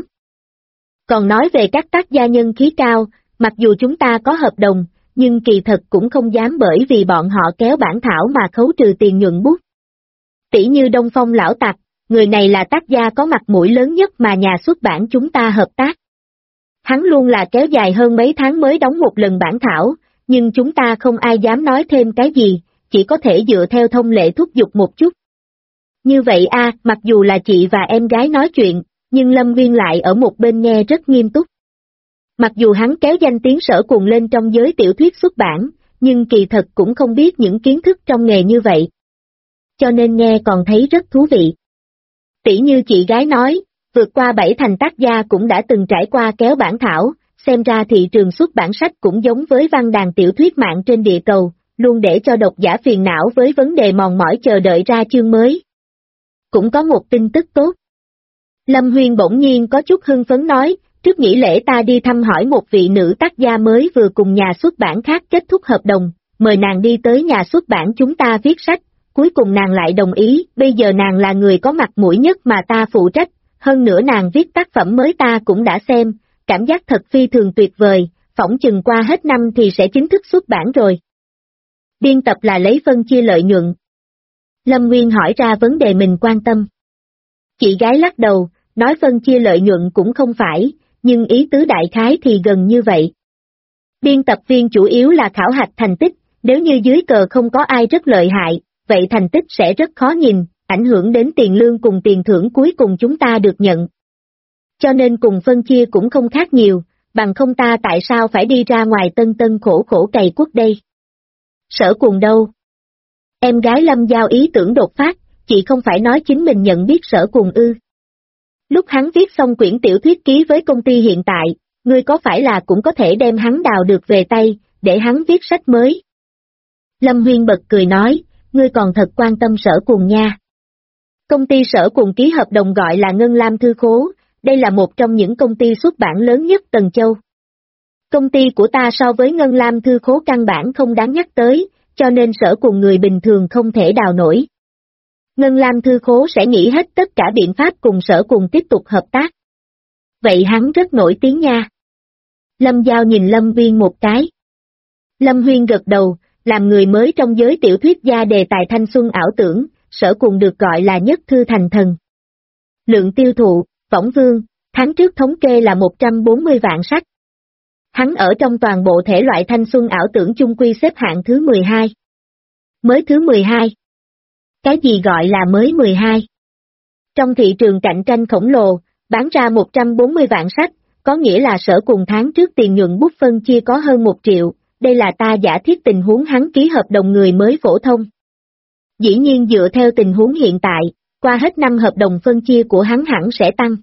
B: Còn nói về các tác gia nhân khí cao, mặc dù chúng ta có hợp đồng, nhưng kỳ thật cũng không dám bởi vì bọn họ kéo bản thảo mà khấu trừ tiền nhuận bút. Tỷ như Đông Phong lão tặc, người này là tác gia có mặt mũi lớn nhất mà nhà xuất bản chúng ta hợp tác. Hắn luôn là kéo dài hơn mấy tháng mới đóng một lần bản thảo, nhưng chúng ta không ai dám nói thêm cái gì, chỉ có thể dựa theo thông lệ thúc giục một chút. Như vậy mặc dù là chị và em gái nói chuyện, nhưng Lâm Nguyên lại ở một bên nghe rất nghiêm túc. Mặc dù hắn kéo danh tiếng Sở Cùng lên trong giới tiểu thuyết xuất bản, nhưng kỳ thật cũng không biết những kiến thức trong nghề như vậy. Cho nên nghe còn thấy rất thú vị. Tỉ như chị gái nói, vượt qua 7 thành tác gia cũng đã từng trải qua kéo bản thảo, xem ra thị trường xuất bản sách cũng giống với văn đàn tiểu thuyết mạng trên địa cầu, luôn để cho độc giả phiền não với vấn đề mòn mỏi chờ đợi ra chương mới. Cũng có một tin tức tốt. Lâm Huyên bỗng nhiên có chút hưng phấn nói, trước nghỉ lễ ta đi thăm hỏi một vị nữ tác gia mới vừa cùng nhà xuất bản khác kết thúc hợp đồng, mời nàng đi tới nhà xuất bản chúng ta viết sách, cuối cùng nàng lại đồng ý, bây giờ nàng là người có mặt mũi nhất mà ta phụ trách, hơn nữa nàng viết tác phẩm mới ta cũng đã xem, cảm giác thật phi thường tuyệt vời, phỏng chừng qua hết năm thì sẽ chính thức xuất bản rồi. Biên tập là lấy phân chia lợi nhuận. Lâm Nguyên hỏi ra vấn đề mình quan tâm. Chị gái lắc đầu, nói phân chia lợi nhuận cũng không phải, nhưng ý tứ đại khái thì gần như vậy. Biên tập viên chủ yếu là khảo hạch thành tích, nếu như dưới cờ không có ai rất lợi hại, vậy thành tích sẽ rất khó nhìn, ảnh hưởng đến tiền lương cùng tiền thưởng cuối cùng chúng ta được nhận. Cho nên cùng phân chia cũng không khác nhiều, bằng không ta tại sao phải đi ra ngoài tân tân khổ khổ cày cuốc đây. Sở Cùng đâu? Em gái Lâm giao ý tưởng đột phát, chị không phải nói chính mình nhận biết Sở Cùng ư. Lúc hắn viết xong quyển tiểu thuyết ký với công ty hiện tại, ngươi có phải là cũng có thể đem hắn đào được về tay, để hắn viết sách mới? Lâm Huyên bật cười nói, ngươi còn thật quan tâm Sở Cùng nha. Công ty Sở Cùng ký hợp đồng gọi là Ngân Lam Thư Khố, đây là một trong những công ty xuất bản lớn nhất Tần Châu. Công ty của ta so với Ngân Lam Thư Khố căn bản không đáng nhắc tới, cho nên Sở Cùng người bình thường không thể đào nổi. Ngân Lam Thư Khố sẽ nghĩ hết tất cả biện pháp cùng Sở Cùng tiếp tục hợp tác. Vậy hắn rất nổi tiếng nha. Lâm Giao nhìn Lâm Viên một cái. Lâm Huyên gật đầu, làm người mới trong giới tiểu thuyết gia đề tài thanh xuân ảo tưởng, Sở Cùng được gọi là nhất thư thành thần. Lượng tiêu thụ, Võng Vương, tháng trước thống kê là 140 vạn sách. Hắn ở trong toàn bộ thể loại thanh xuân ảo tưởng chung quy xếp hạng thứ 12. Mới thứ 12. Cái gì gọi là mới 12? Trong thị trường cạnh tranh khổng lồ, bán ra 140 vạn sách, có nghĩa là Sở Cùng tháng trước tiền nhuận bút phân chia có hơn 1 triệu, đây là ta giả thiết tình huống hắn ký hợp đồng người mới phổ thông. Dĩ nhiên dựa theo tình huống hiện tại, qua hết năm hợp đồng phân chia của hắn hẳn sẽ tăng.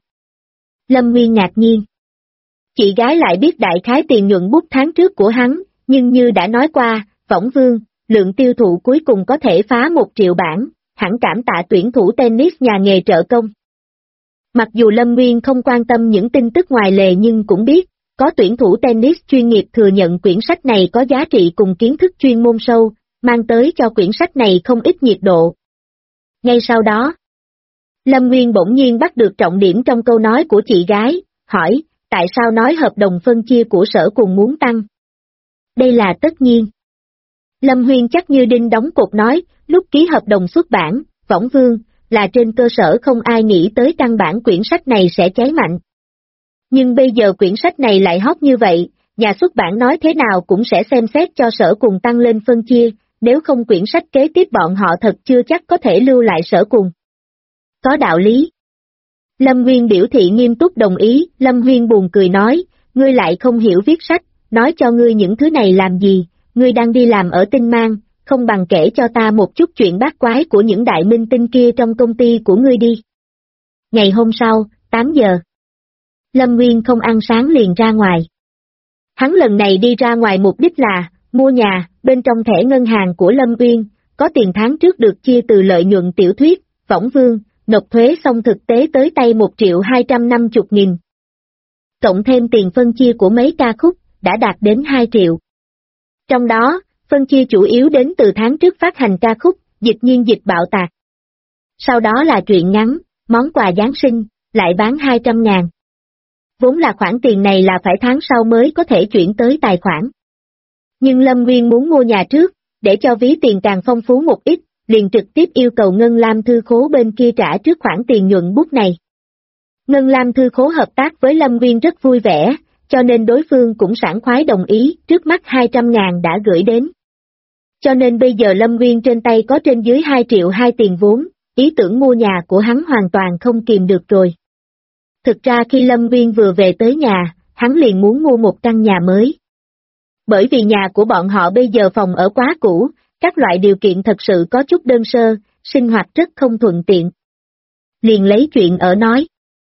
B: Lâm Nguyên ngạc nhiên. Chị gái lại biết đại khái tiền nhuận bút tháng trước của hắn, nhưng như đã nói qua, Võng Vương, lượng tiêu thụ cuối cùng có thể phá 1 triệu bản, hẳn cảm tạ tuyển thủ tennis nhà nghề trợ công. Mặc dù Lâm Nguyên không quan tâm những tin tức ngoài lề nhưng cũng biết, có tuyển thủ tennis chuyên nghiệp thừa nhận quyển sách này có giá trị cùng kiến thức chuyên môn sâu, mang tới cho quyển sách này không ít nhiệt độ. Ngay sau đó, Lâm Nguyên bỗng nhiên bắt được trọng điểm trong câu nói của chị gái, hỏi, tại sao nói hợp đồng phân chia của Sở Cùng muốn tăng? Đây là tất nhiên. Lâm Huyên chắc như đinh đóng cột nói, lúc ký hợp đồng xuất bản, Võng Vương, là trên cơ sở không ai nghĩ tới căn bản quyển sách này sẽ cháy mạnh. Nhưng bây giờ quyển sách này lại hot như vậy, nhà xuất bản nói thế nào cũng sẽ xem xét cho Sở Cùng tăng lên phân chia, nếu không quyển sách kế tiếp bọn họ thật chưa chắc có thể lưu lại Sở Cùng. Có đạo lý. Lâm Nguyên biểu thị nghiêm túc đồng ý, Lâm Huyên buồn cười nói, ngươi lại không hiểu viết sách, nói cho ngươi những thứ này làm gì, ngươi đang đi làm ở Tinh Mang, không bằng kể cho ta một chút chuyện bát quái của những đại minh tinh kia trong công ty của ngươi đi. Ngày hôm sau, 8 giờ. Lâm Nguyên không ăn sáng liền ra ngoài. Hắn lần này đi ra ngoài mục đích là, mua nhà, bên trong thẻ ngân hàng của Lâm Uyên, có tiền tháng trước được chia từ lợi nhuận tiểu thuyết, Võng Vương, nộp thuế xong thực tế tới tay 1.250.000. Cộng thêm tiền phân chia của mấy ca khúc, đã đạt đến 2 triệu. Trong đó, phân chia chủ yếu đến từ tháng trước phát hành ca khúc, Dịch Nhiên Dịch Bạo Tạc. Sau đó là truyện ngắn, Món Quà Giáng Sinh, lại bán 200.000. Vốn là khoản tiền này là phải tháng sau mới có thể chuyển tới tài khoản. Nhưng Lâm Nguyên muốn mua nhà trước, để cho ví tiền càng phong phú một ít, liền trực tiếp yêu cầu Ngân Lam Thư Khố bên kia trả trước khoản tiền nhuận bút này. Ngân Lam Thư Khố hợp tác với Lâm Nguyên rất vui vẻ, cho nên đối phương cũng sảng khoái đồng ý, trước mắt 200.000 đã gửi đến. Cho nên bây giờ Lâm Nguyên trên tay có trên dưới 2 triệu 2 tiền vốn, ý tưởng mua nhà của hắn hoàn toàn không kìm được rồi. Thực ra khi Lâm Nguyên vừa về tới nhà, hắn liền muốn mua một căn nhà mới. Bởi vì nhà của bọn họ bây giờ phòng ở quá cũ, các loại điều kiện thật sự có chút đơn sơ, sinh hoạt rất không thuận tiện. Liền lấy chuyện ở nói.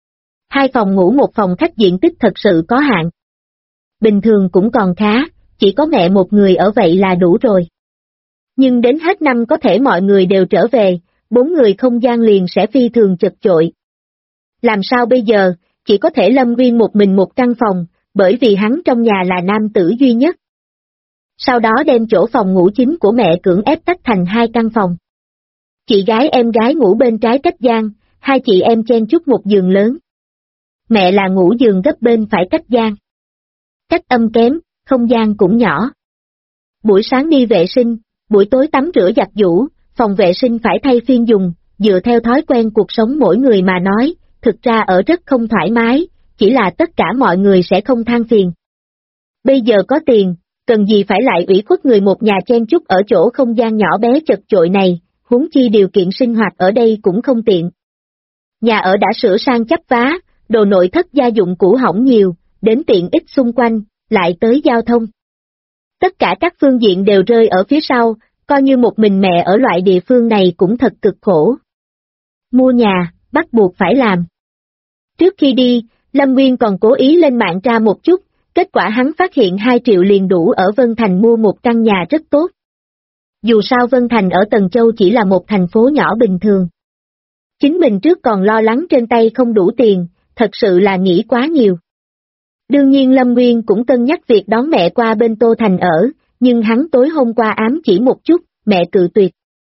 B: 2 phòng ngủ 1 phòng khách diện tích thật sự có hạn. Bình thường cũng còn khá, chỉ có mẹ một người ở vậy là đủ rồi. Nhưng đến hết năm có thể mọi người đều trở về, 4 người không gian liền sẽ phi thường chật chội. Làm sao bây giờ, chỉ có thể Lâm Nguyên một mình một căn phòng, bởi vì hắn trong nhà là nam tử duy nhất. Sau đó đem chỗ phòng ngủ chính của mẹ cưỡng ép tách thành 2 căn phòng. Chị gái em gái ngủ bên trái cách gian, 2 chị em chen chúc một giường lớn. Mẹ là ngủ giường gấp bên phải cách gian. Cách âm kém, không gian cũng nhỏ. Buổi sáng đi vệ sinh, buổi tối tắm rửa giặt giũ, phòng vệ sinh phải thay phiên dùng, dựa theo thói quen cuộc sống mỗi người mà nói, thực ra ở rất không thoải mái, chỉ là tất cả mọi người sẽ không than phiền. Bây giờ có tiền, cần gì phải lại ủy khuất người một nhà chen chúc ở chỗ không gian nhỏ bé chật chội này, huống chi điều kiện sinh hoạt ở đây cũng không tiện. Nhà ở đã sửa sang chắp vá, đồ nội thất gia dụng cũ hỏng nhiều, đến tiện ích xung quanh, lại tới giao thông. Tất cả các phương diện đều rơi ở phía sau, coi như một mình mẹ ở loại địa phương này cũng thật cực khổ. Mua nhà, bắt buộc phải làm. Trước khi đi, Lâm Nguyên còn cố ý lên mạng tra một chút, kết quả hắn phát hiện 2 triệu liền đủ ở Vân Thành mua một căn nhà rất tốt. Dù sao Vân Thành ở Tần Châu chỉ là một thành phố nhỏ bình thường. Chính mình trước còn lo lắng trên tay không đủ tiền, thật sự là nghĩ quá nhiều. Đương nhiên Lâm Nguyên cũng cân nhắc việc đón mẹ qua bên Tô Thành ở, nhưng hắn tối hôm qua ám chỉ một chút, mẹ cự tuyệt.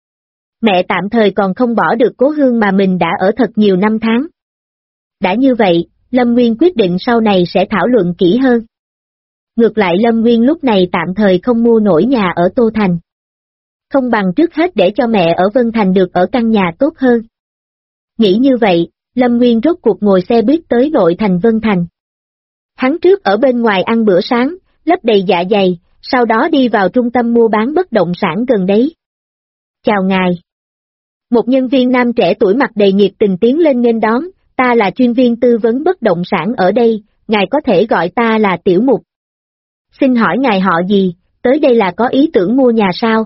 B: Mẹ tạm thời còn không bỏ được cố hương mà mình đã ở thật nhiều năm tháng. Đã như vậy, Lâm Nguyên quyết định sau này sẽ thảo luận kỹ hơn. Ngược lại Lâm Nguyên lúc này tạm thời không mua nổi nhà ở Tô Thành. Không bằng trước hết để cho mẹ ở Vân Thành được ở căn nhà tốt hơn. Nghĩ như vậy, Lâm Nguyên rốt cuộc ngồi xe buýt tới nội thành Vân Thành. Hắn trước ở bên ngoài ăn bữa sáng, lấp đầy dạ dày, sau đó đi vào trung tâm mua bán bất động sản gần đấy. Chào ngài. Một nhân viên nam trẻ tuổi mặt đầy nhiệt tình tiến lên nghênh đón, ta là chuyên viên tư vấn bất động sản ở đây, ngài có thể gọi ta là Tiểu Mục. Xin hỏi ngài họ gì, tới đây là có ý tưởng mua nhà sao?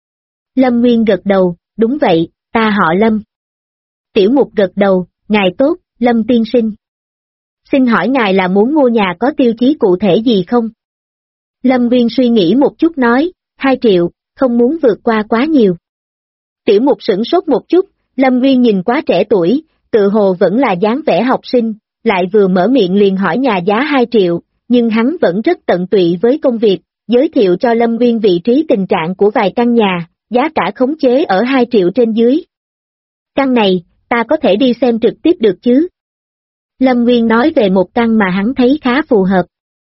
B: Lâm Nguyên gật đầu, đúng vậy, ta họ Lâm. Tiểu Mục gật đầu, ngài tốt, Lâm tiên sinh. Xin hỏi ngài là muốn mua nhà có tiêu chí cụ thể gì không? Lâm Nguyên suy nghĩ một chút nói, 2 triệu, không muốn vượt qua quá nhiều. Tiểu Mục sửng sốt một chút, Lâm Nguyên nhìn quá trẻ tuổi, tự hồ vẫn là dáng vẻ học sinh, lại vừa mở miệng liền hỏi nhà giá 2 triệu, nhưng hắn vẫn rất tận tụy với công việc, giới thiệu cho Lâm Nguyên vị trí tình trạng của vài căn nhà, giá cả khống chế ở 2 triệu trên dưới. Căn này, ta có thể đi xem trực tiếp được chứ? Lâm Nguyên nói về một căn mà hắn thấy khá phù hợp.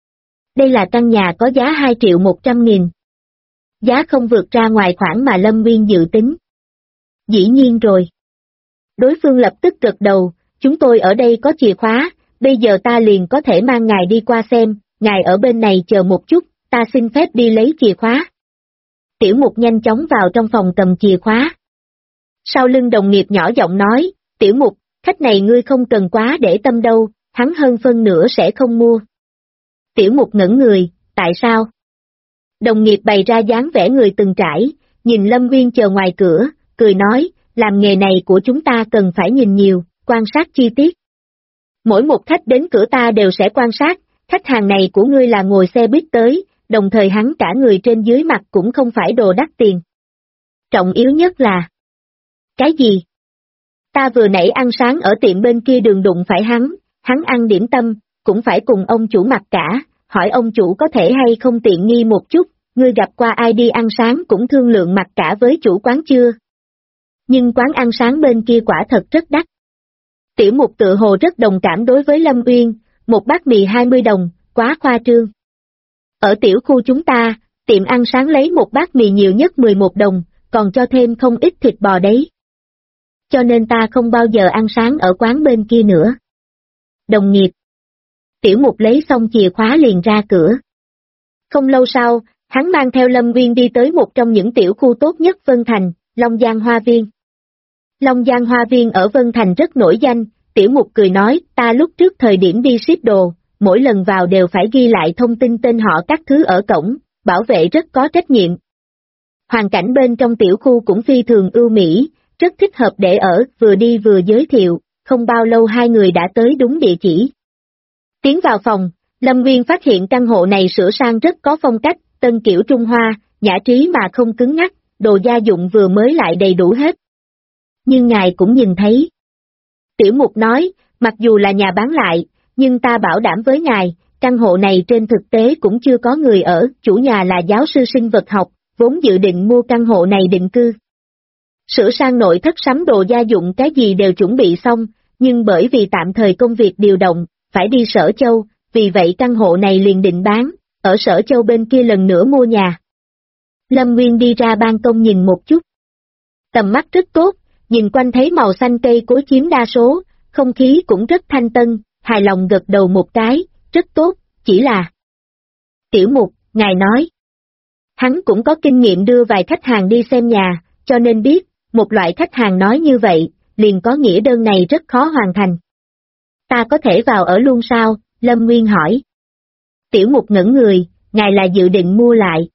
B: Đây là căn nhà có giá 2 triệu 100.000. Giá không vượt ra ngoài khoản mà Lâm Nguyên dự tính. Dĩ nhiên rồi. Đối phương lập tức gật đầu, chúng tôi ở đây có chìa khóa, bây giờ ta liền có thể mang ngài đi qua xem, ngài ở bên này chờ một chút, ta xin phép đi lấy chìa khóa. Tiểu Mục nhanh chóng vào trong phòng cầm chìa khóa. Sau lưng đồng nghiệp nhỏ giọng nói, Tiểu Mục, khách này ngươi không cần quá để tâm đâu, hắn hơn phân nửa sẽ không mua. Tiểu Mục ngẩn người, tại sao? Đồng nghiệp bày ra dáng vẻ người từng trải, nhìn Lâm Nguyên chờ ngoài cửa, cười nói, làm nghề này của chúng ta cần phải nhìn nhiều, quan sát chi tiết. Mỗi một khách đến cửa ta đều sẽ quan sát, khách hàng này của ngươi là ngồi xe buýt tới, đồng thời hắn cả người trên dưới mặt cũng không phải đồ đắt tiền. Trọng yếu nhất là... Cái gì? Ta vừa nãy ăn sáng ở tiệm bên kia đường đụng phải hắn ăn điểm tâm, cũng phải cùng ông chủ mặc cả, hỏi ông chủ có thể hay không tiện nghi một chút, ngươi gặp qua ai đi ăn sáng cũng thương lượng mặc cả với chủ quán chưa? Nhưng quán ăn sáng bên kia quả thật rất đắt. Tiểu Mục tự hồ rất đồng cảm đối với Lâm Uyên, một bát mì 20 đồng, quá khoa trương. Ở tiểu khu chúng ta, tiệm ăn sáng lấy một bát mì nhiều nhất 11 đồng, còn cho thêm không ít thịt bò đấy. Cho nên ta không bao giờ ăn sáng ở quán bên kia nữa. Đồng nghiệp. Tiểu Mục lấy xong chìa khóa liền ra cửa. Không lâu sau, hắn mang theo Lâm Nguyên đi tới một trong những tiểu khu tốt nhất Vân Thành, Long Giang Hoa Viên. Long Giang Hoa Viên ở Vân Thành rất nổi danh, Tiểu Mục cười nói, ta lúc trước thời điểm đi ship đồ, mỗi lần vào đều phải ghi lại thông tin tên họ các thứ ở cổng, bảo vệ rất có trách nhiệm. Hoàn cảnh bên trong tiểu khu cũng phi thường ưu mỹ, rất thích hợp để ở, vừa đi vừa giới thiệu, không bao lâu hai người đã tới đúng địa chỉ. Tiến vào phòng, Lâm Nguyên phát hiện căn hộ này sửa sang rất có phong cách, tân kiểu Trung Hoa, nhã trí mà không cứng nhắc, đồ gia dụng vừa mới lại đầy đủ hết. Nhưng ngài cũng nhìn thấy. Tiểu Mục nói, mặc dù là nhà bán lại, nhưng ta bảo đảm với ngài, căn hộ này trên thực tế cũng chưa có người ở, chủ nhà là giáo sư sinh vật học, vốn dự định mua căn hộ này định cư. Sửa sang nội thất sắm đồ gia dụng cái gì đều chuẩn bị xong, nhưng bởi vì tạm thời công việc điều động, phải đi Sở Châu, vì vậy căn hộ này liền định bán, ở Sở Châu bên kia lần nữa mua nhà. Lâm Nguyên đi ra ban công nhìn một chút. Tầm mắt rất tốt, nhìn quanh thấy màu xanh cây cối chiếm đa số, không khí cũng rất thanh tân, hài lòng gật đầu một cái, rất tốt, chỉ là... Tiểu Mục, ngài nói. Hắn cũng có kinh nghiệm đưa vài khách hàng đi xem nhà, cho nên biết, một loại khách hàng nói như vậy, liền có nghĩa đơn này rất khó hoàn thành. Ta có thể vào ở luôn sao? Lâm Nguyên hỏi. Tiểu Mục ngẩn người, ngài là dự định mua lại.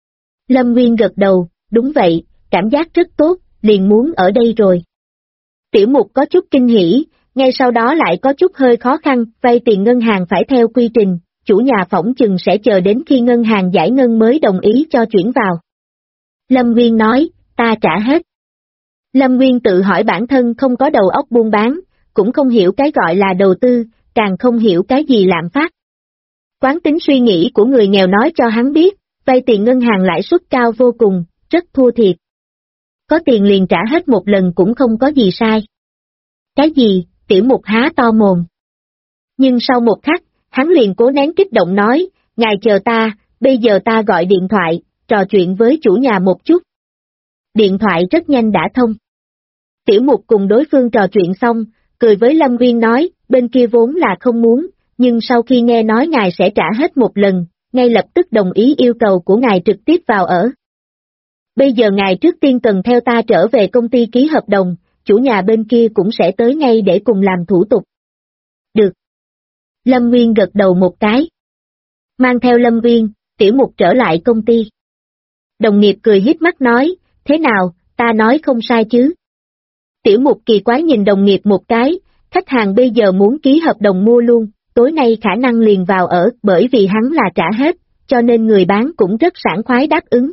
B: Lâm Nguyên gật đầu, đúng vậy, cảm giác rất tốt, liền muốn ở đây rồi. Tiểu Mục có chút kinh hỉ, ngay sau đó lại có chút hơi khó khăn, vay tiền ngân hàng phải theo quy trình, chủ nhà phỏng chừng sẽ chờ đến khi ngân hàng giải ngân mới đồng ý cho chuyển vào. Lâm Nguyên nói, ta trả hết. Lâm Nguyên tự hỏi bản thân không có đầu óc buôn bán, cũng không hiểu cái gọi là đầu tư, càng không hiểu cái gì lạm phát. Quán tính suy nghĩ của người nghèo nói cho hắn biết, vay tiền ngân hàng lãi suất cao vô cùng, rất thua thiệt. Có tiền liền trả hết một lần cũng không có gì sai. Cái gì? Tiểu Mục há to mồm. Nhưng sau một khắc, hắn liền cố nén kích động nói, ngài chờ ta, bây giờ ta gọi điện thoại, trò chuyện với chủ nhà một chút. Điện thoại rất nhanh đã thông. Tiểu Mục cùng đối phương trò chuyện xong, cười với Lâm Nguyên nói, bên kia vốn là không muốn, nhưng sau khi nghe nói ngài sẽ trả hết một lần, ngay lập tức đồng ý yêu cầu của ngài trực tiếp vào ở. Bây giờ ngài trước tiên cần theo ta trở về công ty ký hợp đồng, chủ nhà bên kia cũng sẽ tới ngay để cùng làm thủ tục. Được. Lâm Nguyên gật đầu một cái. Mang theo Lâm Nguyên, Tiểu Mục trở lại công ty. Đồng nghiệp cười híp mắt nói, thế nào, ta nói không sai chứ. Tiểu Mục kỳ quái nhìn đồng nghiệp một cái, khách hàng bây giờ muốn ký hợp đồng mua luôn, tối nay khả năng liền vào ở, bởi vì hắn là trả hết, cho nên người bán cũng rất sảng khoái đáp ứng.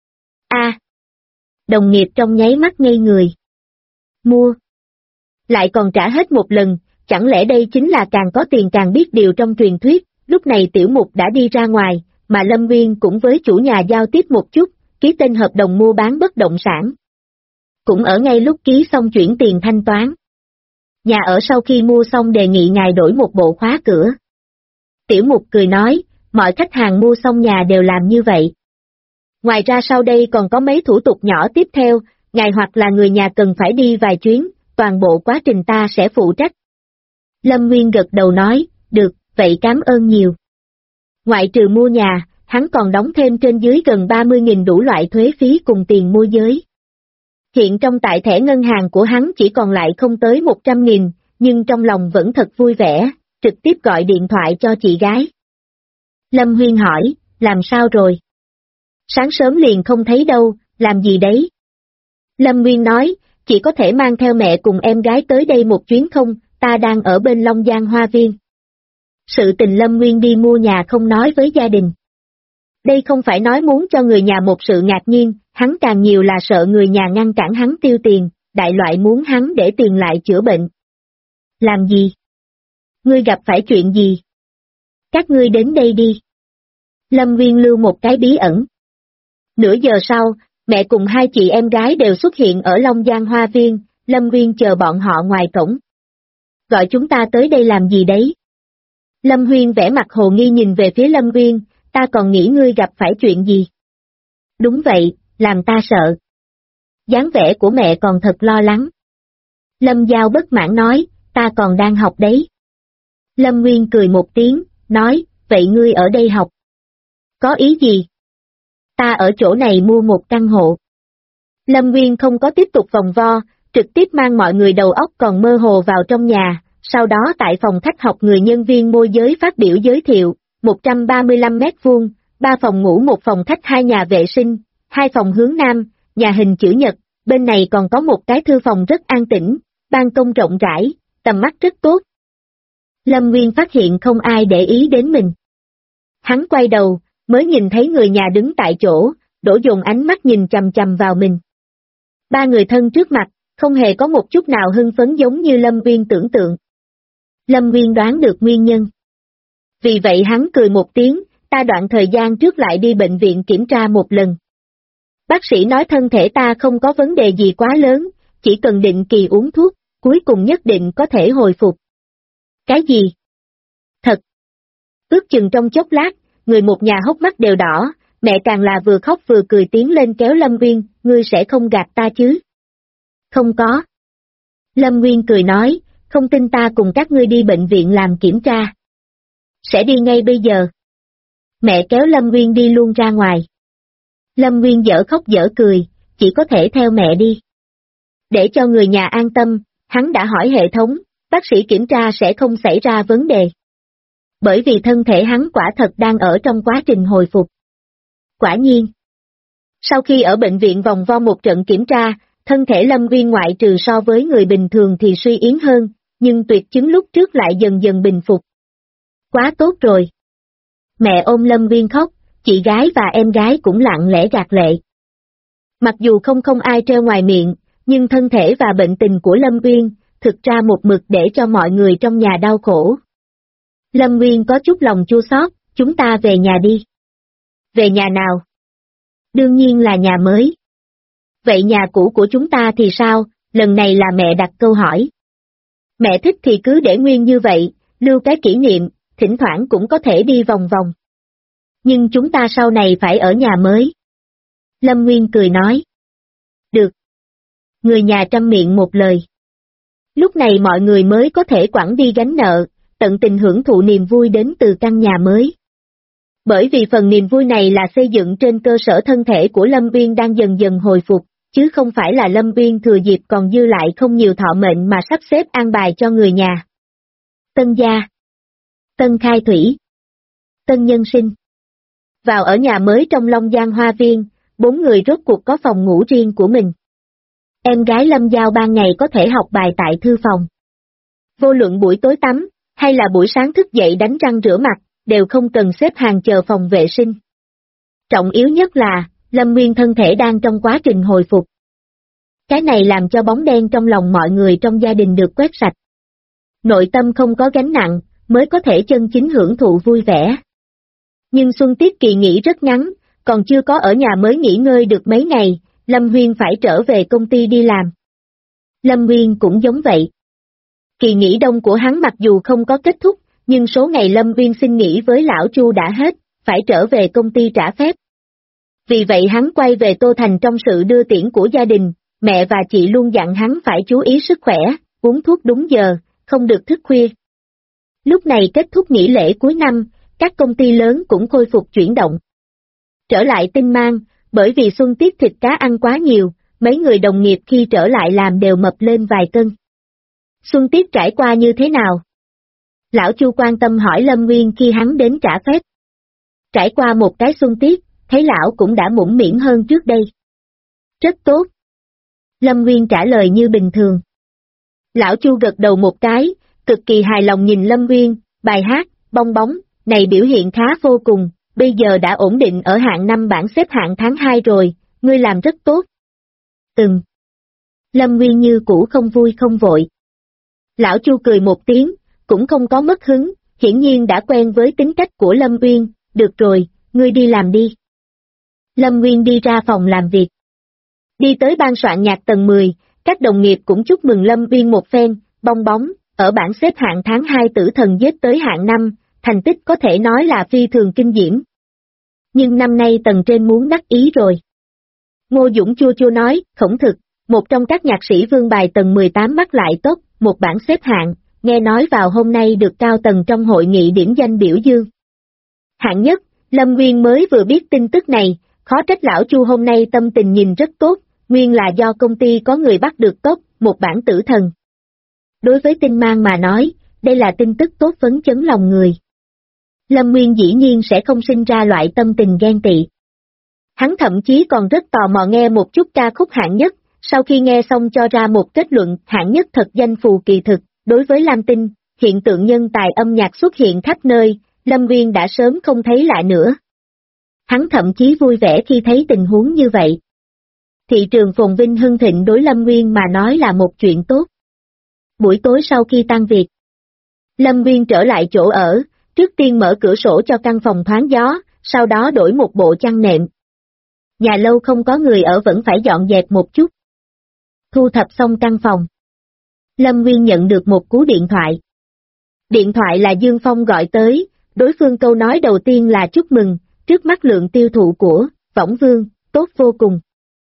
B: Đồng nghiệp trong nháy mắt ngây người. Mua. Lại còn trả hết một lần, chẳng lẽ đây chính là càng có tiền càng biết điều trong truyền thuyết, lúc này Tiểu Mục đã đi ra ngoài, mà Lâm Nguyên cũng với chủ nhà giao tiếp một chút, ký tên hợp đồng mua bán bất động sản. Cũng ở ngay lúc ký xong chuyển tiền thanh toán. Nhà ở sau khi mua xong đề nghị ngài đổi một bộ khóa cửa. Tiểu Mục cười nói, mọi khách hàng mua xong nhà đều làm như vậy. Ngoài ra sau đây còn có mấy thủ tục nhỏ tiếp theo, ngài hoặc là người nhà cần phải đi vài chuyến, toàn bộ quá trình ta sẽ phụ trách. Lâm Nguyên gật đầu nói, được, vậy cảm ơn nhiều. Ngoại trừ mua nhà, hắn còn đóng thêm trên dưới gần 30.000 đủ loại thuế phí cùng tiền môi giới. Hiện trong tại thẻ ngân hàng của hắn chỉ còn lại không tới 100.000, nhưng trong lòng vẫn thật vui vẻ, trực tiếp gọi điện thoại cho chị gái. Lâm Huyên hỏi, làm sao rồi? Sáng sớm liền không thấy đâu, làm gì đấy? Lâm Nguyên nói, chị có thể mang theo mẹ cùng em gái tới đây một chuyến không, ta đang ở bên Long Giang Hoa Viên. Sự tình Lâm Nguyên đi mua nhà không nói với gia đình. Đây không phải nói muốn cho người nhà một sự ngạc nhiên, hắn càng nhiều là sợ người nhà ngăn cản hắn tiêu tiền, đại loại muốn hắn để tiền lại chữa bệnh. Làm gì? Ngươi gặp phải chuyện gì? Các ngươi đến đây đi. Lâm Nguyên lưu một cái bí ẩn. Nửa giờ sau, mẹ cùng hai chị em gái đều xuất hiện ở Long Giang Hoa Viên, Lâm Nguyên chờ bọn họ ngoài cổng. Gọi chúng ta tới đây làm gì đấy? Lâm Huyên vẻ mặt hồ nghi nhìn về phía Lâm Nguyên, ta còn nghĩ ngươi gặp phải chuyện gì? Đúng vậy, làm ta sợ. Dáng vẻ của mẹ còn thật lo lắng. Lâm Giao bất mãn nói, ta còn đang học đấy. Lâm Nguyên cười một tiếng, nói, vậy ngươi ở đây học. Có ý gì? Ta ở chỗ này mua một căn hộ. Lâm Nguyên không có tiếp tục vòng vo, trực tiếp mang mọi người đầu óc còn mơ hồ vào trong nhà, sau đó tại phòng khách học người nhân viên môi giới phát biểu giới thiệu, 135 mét vuông, 3 phòng ngủ, 1 phòng khách, 2 nhà vệ sinh, 2 phòng hướng nam, nhà hình chữ nhật, bên này còn có một cái thư phòng rất an tĩnh, ban công rộng rãi, tầm mắt rất tốt. Lâm Nguyên phát hiện không ai để ý đến mình. Hắn quay đầu, mới nhìn thấy người nhà đứng tại chỗ, đổ dồn ánh mắt nhìn chằm chằm vào mình. 3 người thân trước mặt, không hề có một chút nào hưng phấn giống như Lâm Nguyên tưởng tượng. Lâm Nguyên đoán được nguyên nhân. Vì vậy hắn cười một tiếng, ta đoạn thời gian trước lại đi bệnh viện kiểm tra một lần. Bác sĩ nói thân thể ta không có vấn đề gì quá lớn, chỉ cần định kỳ uống thuốc, cuối cùng nhất định có thể hồi phục. Cái gì? Thật. Ước chừng trong chốc lát, người một nhà hốc mắt đều đỏ, mẹ càng là vừa khóc vừa cười tiến lên kéo Lâm Nguyên, ngươi sẽ không gạt ta chứ? Không có. Lâm Nguyên cười nói, không tin ta cùng các ngươi đi bệnh viện làm kiểm tra. Sẽ đi ngay bây giờ. Mẹ kéo Lâm Nguyên đi luôn ra ngoài. Lâm Nguyên dở khóc dở cười, chỉ có thể theo mẹ đi. Để cho người nhà an tâm, hắn đã hỏi hệ thống, bác sĩ kiểm tra sẽ không xảy ra vấn đề. Bởi vì thân thể hắn quả thật đang ở trong quá trình hồi phục. Quả nhiên. Sau khi ở bệnh viện vòng vo một trận kiểm tra, thân thể Lâm Nguyên ngoại trừ so với người bình thường thì suy yếu hơn, nhưng tuyệt chứng lúc trước lại dần dần bình phục. Quá tốt rồi. Mẹ ôm Lâm Nguyên khóc, chị gái và em gái cũng lặng lẽ gạt lệ. Mặc dù không ai treo ngoài miệng, nhưng thân thể và bệnh tình của Lâm Nguyên, thực ra một mực để cho mọi người trong nhà đau khổ. Lâm Nguyên có chút lòng chua xót, chúng ta về nhà đi. Về nhà nào? Đương nhiên là nhà mới. Vậy nhà cũ của chúng ta thì sao? Lần này là mẹ đặt câu hỏi. Mẹ thích thì cứ để nguyên như vậy, lưu cái kỷ niệm, thỉnh thoảng cũng có thể đi vòng vòng. Nhưng chúng ta sau này phải ở nhà mới. Lâm Nguyên cười nói. Được. Người nhà trăm miệng một lời. Lúc này mọi người mới có thể quẳng đi gánh nợ, tận tình hưởng thụ niềm vui đến từ căn nhà mới. Bởi vì phần niềm vui này là xây dựng trên cơ sở thân thể của Lâm Nguyên đang dần dần hồi phục, chứ không phải là Lâm Nguyên thừa dịp còn dư lại không nhiều thọ mệnh mà sắp xếp an bài cho người nhà. Tân gia, Tân khai thủy, Tân nhân sinh. Vào ở nhà mới trong Long Giang Hoa Viên, 4 người rốt cuộc có phòng ngủ riêng của mình. Em gái Lâm Giao ban ngày có thể học bài tại thư phòng. Vô luận buổi tối tắm, hay là buổi sáng thức dậy đánh răng rửa mặt, đều không cần xếp hàng chờ phòng vệ sinh. Trọng yếu nhất là, Lâm Nguyên thân thể đang trong quá trình hồi phục. Cái này làm cho bóng đen trong lòng mọi người trong gia đình được quét sạch. Nội tâm không có gánh nặng, mới có thể chân chính hưởng thụ vui vẻ. Nhưng xuân tiết kỳ nghỉ rất ngắn, còn chưa có ở nhà mới nghỉ ngơi được mấy ngày, Lâm Nguyên phải trở về công ty đi làm. Lâm Nguyên cũng giống vậy. Kỳ nghỉ đông của hắn mặc dù không có kết thúc, nhưng số ngày Lâm Nguyên xin nghỉ với lão Chu đã hết, phải trở về công ty trả phép. Vì vậy hắn quay về Tô Thành trong sự đưa tiễn của gia đình, mẹ và chị luôn dặn hắn phải chú ý sức khỏe, uống thuốc đúng giờ, không được thức khuya. Lúc này kết thúc nghỉ lễ cuối năm, các công ty lớn cũng khôi phục chuyển động. Trở lại Tinh Mang, bởi vì xuân tiết thịt cá ăn quá nhiều, mấy người đồng nghiệp khi trở lại làm đều mập lên vài cân. Xuân tiết trải qua như thế nào? Lão Chu quan tâm hỏi Lâm Nguyên khi hắn đến trả phép. Trải qua một cái xuân tiết, thấy lão cũng đã mũm mĩm hơn trước đây. Rất tốt. Lâm Nguyên trả lời như bình thường. Lão Chu gật đầu một cái, cực kỳ hài lòng nhìn Lâm Nguyên, bài hát, bong bóng, này biểu hiện khá vô cùng, bây giờ đã ổn định ở hạng 5 bảng xếp hạng tháng 2 rồi, ngươi làm rất tốt. Lâm Nguyên như cũ không vui không vội. Lão Chu cười một tiếng, cũng không có mất hứng, hiển nhiên đã quen với tính cách của Lâm Nguyên, được rồi, ngươi đi làm đi. Lâm Nguyên đi ra phòng làm việc. Đi tới ban soạn nhạc tầng 10, các đồng nghiệp cũng chúc mừng Lâm Nguyên một phen, bong bóng, ở bảng xếp hạng tháng 2 tử thần giết tới hạng 5, thành tích có thể nói là phi thường kinh diễm. Nhưng năm nay tầng trên muốn đắc ý rồi. Ngô Dũng chua chua nói, khổng thực, một trong các nhạc sĩ vương bài tầng 18 bắt lại top, một bảng xếp hạng, nghe nói vào hôm nay được cao tầng trong hội nghị điểm danh biểu dương. Hạng nhất, Lâm Nguyên mới vừa biết tin tức này, khó trách lão Chu hôm nay tâm tình nhìn rất tốt, nguyên là do công ty có người bắt được tốt, một bản tử thần. Đối với Tinh Mang mà nói, đây là tin tức tốt phấn chấn lòng người. Lâm Nguyên dĩ nhiên sẽ không sinh ra loại tâm tình ghen tị. Hắn thậm chí còn rất tò mò nghe một chút ca khúc hạng nhất, sau khi nghe xong cho ra một kết luận hạng nhất thật danh phù kỳ thực. Đối với Lam Tinh, hiện tượng nhân tài âm nhạc xuất hiện khắp nơi, Lâm Nguyên đã sớm không thấy lạ nữa. Hắn thậm chí vui vẻ khi thấy tình huống như vậy. Thị trường phồn vinh hưng thịnh đối Lâm Nguyên mà nói là một chuyện tốt. Buổi tối sau khi tan việc, Lâm Nguyên trở lại chỗ ở, trước tiên mở cửa sổ cho căn phòng thoáng gió, sau đó đổi một bộ chăn nệm. Nhà lâu không có người ở vẫn phải dọn dẹp một chút. Thu thập xong căn phòng, Lâm Nguyên nhận được một cú điện thoại. Điện thoại là Dương Phong gọi tới, đối phương câu nói đầu tiên là chúc mừng, trước mắt lượng tiêu thụ của Võng Vương, tốt vô cùng.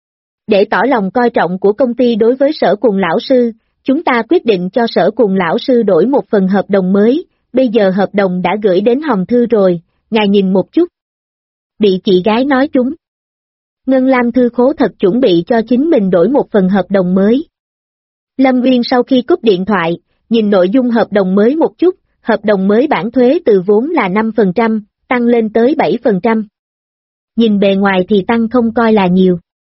B: Để tỏ lòng coi trọng của công ty đối với Sở Cùng lão sư, chúng ta quyết định cho Sở Cùng lão sư đổi một phần hợp đồng mới, bây giờ hợp đồng đã gửi đến hòm thư rồi, ngài nhìn một chút. Bị chị gái nói trúng. Ngân Lam Thư Khố thật chuẩn bị cho chính mình đổi một phần hợp đồng mới. Lâm Nguyên sau khi cúp điện thoại, nhìn nội dung hợp đồng mới một chút, hợp đồng mới bản thuế từ vốn là 5%, tăng lên tới 7%. Nhìn bề ngoài thì tăng không coi là nhiều.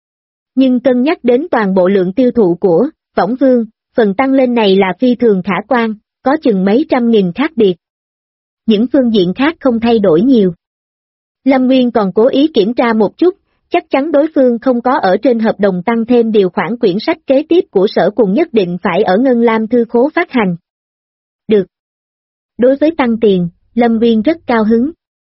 B: Nhưng cân nhắc đến toàn bộ lượng tiêu thụ của Võng Vương, phần tăng lên này là phi thường khả quan, có chừng mấy trăm nghìn khác biệt. Những phương diện khác không thay đổi nhiều. Lâm Nguyên còn cố ý kiểm tra một chút, chắc chắn đối phương không có ở trên hợp đồng tăng thêm điều khoản quyển sách kế tiếp của Sở Cùng nhất định phải ở Ngân Lam Thư Khố phát hành. Được. Đối với tăng tiền, Lâm Nguyên rất cao hứng.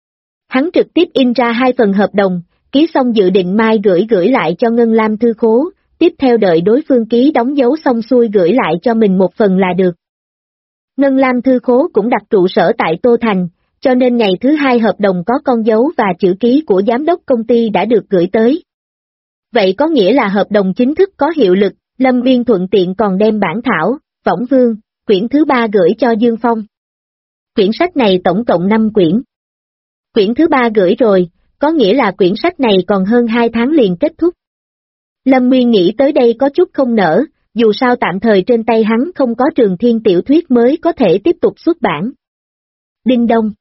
B: Hắn trực tiếp in ra 2 phần hợp đồng, ký xong dự định mai gửi lại cho Ngân Lam Thư Khố, tiếp theo đợi đối phương ký đóng dấu xong xuôi gửi lại cho mình một phần là được. Ngân Lam Thư Khố cũng đặt trụ sở tại Tô Thành, cho nên ngày thứ 2 hợp đồng có con dấu và chữ ký của giám đốc công ty đã được gửi tới. Vậy có nghĩa là hợp đồng chính thức có hiệu lực, Lâm Nguyên thuận tiện còn đem bản thảo, Võng Vương, quyển thứ 3 gửi cho Dương Phong. Quyển sách này tổng cộng 5 quyển. Quyển thứ 3 gửi rồi, có nghĩa là quyển sách này còn hơn 2 tháng liền kết thúc. Lâm Nguyên nghĩ tới đây có chút không nỡ, dù sao tạm thời trên tay hắn không có Trường Thiên tiểu thuyết mới có thể tiếp tục xuất bản. Đinh đông.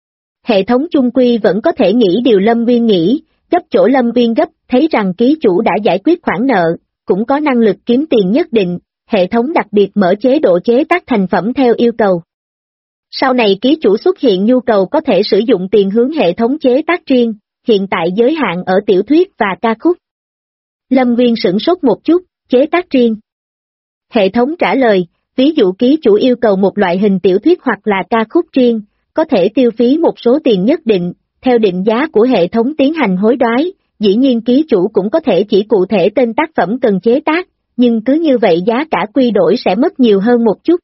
B: Hệ thống chung quy vẫn có thể nghĩ điều Lâm Nguyên nghĩ, gấp chỗ Lâm Nguyên gấp, thấy rằng ký chủ đã giải quyết khoản nợ, cũng có năng lực kiếm tiền nhất định, hệ thống đặc biệt mở chế độ chế tác thành phẩm theo yêu cầu. Sau này ký chủ xuất hiện nhu cầu có thể sử dụng tiền hướng hệ thống chế tác riêng, hiện tại giới hạn ở tiểu thuyết và ca khúc. Lâm Nguyên sửng sốt một chút, chế tác riêng. Hệ thống trả lời, ví dụ ký chủ yêu cầu một loại hình tiểu thuyết hoặc là ca khúc riêng, có thể tiêu phí một số tiền nhất định, theo định giá của hệ thống tiến hành hối đoái, dĩ nhiên ký chủ cũng có thể chỉ cụ thể tên tác phẩm cần chế tác, nhưng cứ như vậy giá cả quy đổi sẽ mất nhiều hơn một chút.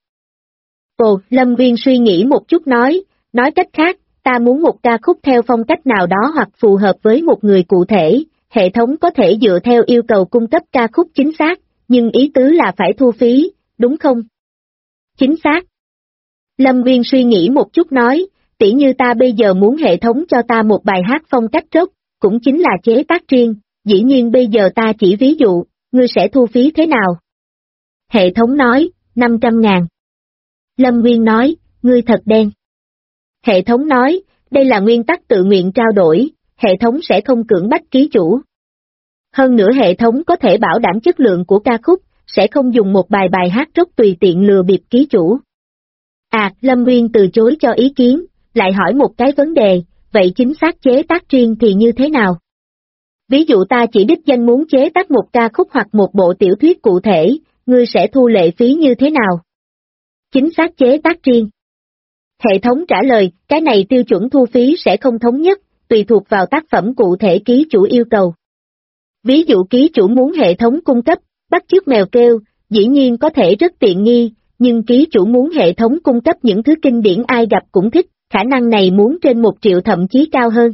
B: Ồ, Lâm Nguyên suy nghĩ một chút nói cách khác, ta muốn một ca khúc theo phong cách nào đó hoặc phù hợp với một người cụ thể, hệ thống có thể dựa theo yêu cầu cung cấp ca khúc chính xác, nhưng ý tứ là phải thu phí, đúng không? Chính xác. Lâm Nguyên suy nghĩ một chút nói, tỉ như ta bây giờ muốn hệ thống cho ta một bài hát phong cách rock, cũng chính là chế tác riêng, dĩ nhiên bây giờ ta chỉ ví dụ, ngươi sẽ thu phí thế nào? Hệ thống nói, 500.000. Lâm Nguyên nói, ngươi thật đen. Hệ thống nói, đây là nguyên tắc tự nguyện trao đổi, hệ thống sẽ không cưỡng bách ký chủ. Hơn nữa hệ thống có thể bảo đảm chất lượng của ca khúc, sẽ không dùng một bài hát rock tùy tiện lừa bịp ký chủ. À, Lâm Nguyên từ chối cho ý kiến, lại hỏi một cái vấn đề, vậy chính xác chế tác riêng thì như thế nào? Ví dụ ta chỉ đích danh muốn chế tác một ca khúc hoặc một bộ tiểu thuyết cụ thể, ngươi sẽ thu lệ phí như thế nào? Chính xác chế tác riêng. Hệ thống trả lời, cái này tiêu chuẩn thu phí sẽ không thống nhất, tùy thuộc vào tác phẩm cụ thể ký chủ yêu cầu. Ví dụ ký chủ muốn hệ thống cung cấp, bắt chước mèo kêu, dĩ nhiên có thể rất tiện nghi, nhưng ký chủ muốn hệ thống cung cấp những thứ kinh điển ai gặp cũng thích, khả năng này muốn trên 1 triệu thậm chí cao hơn.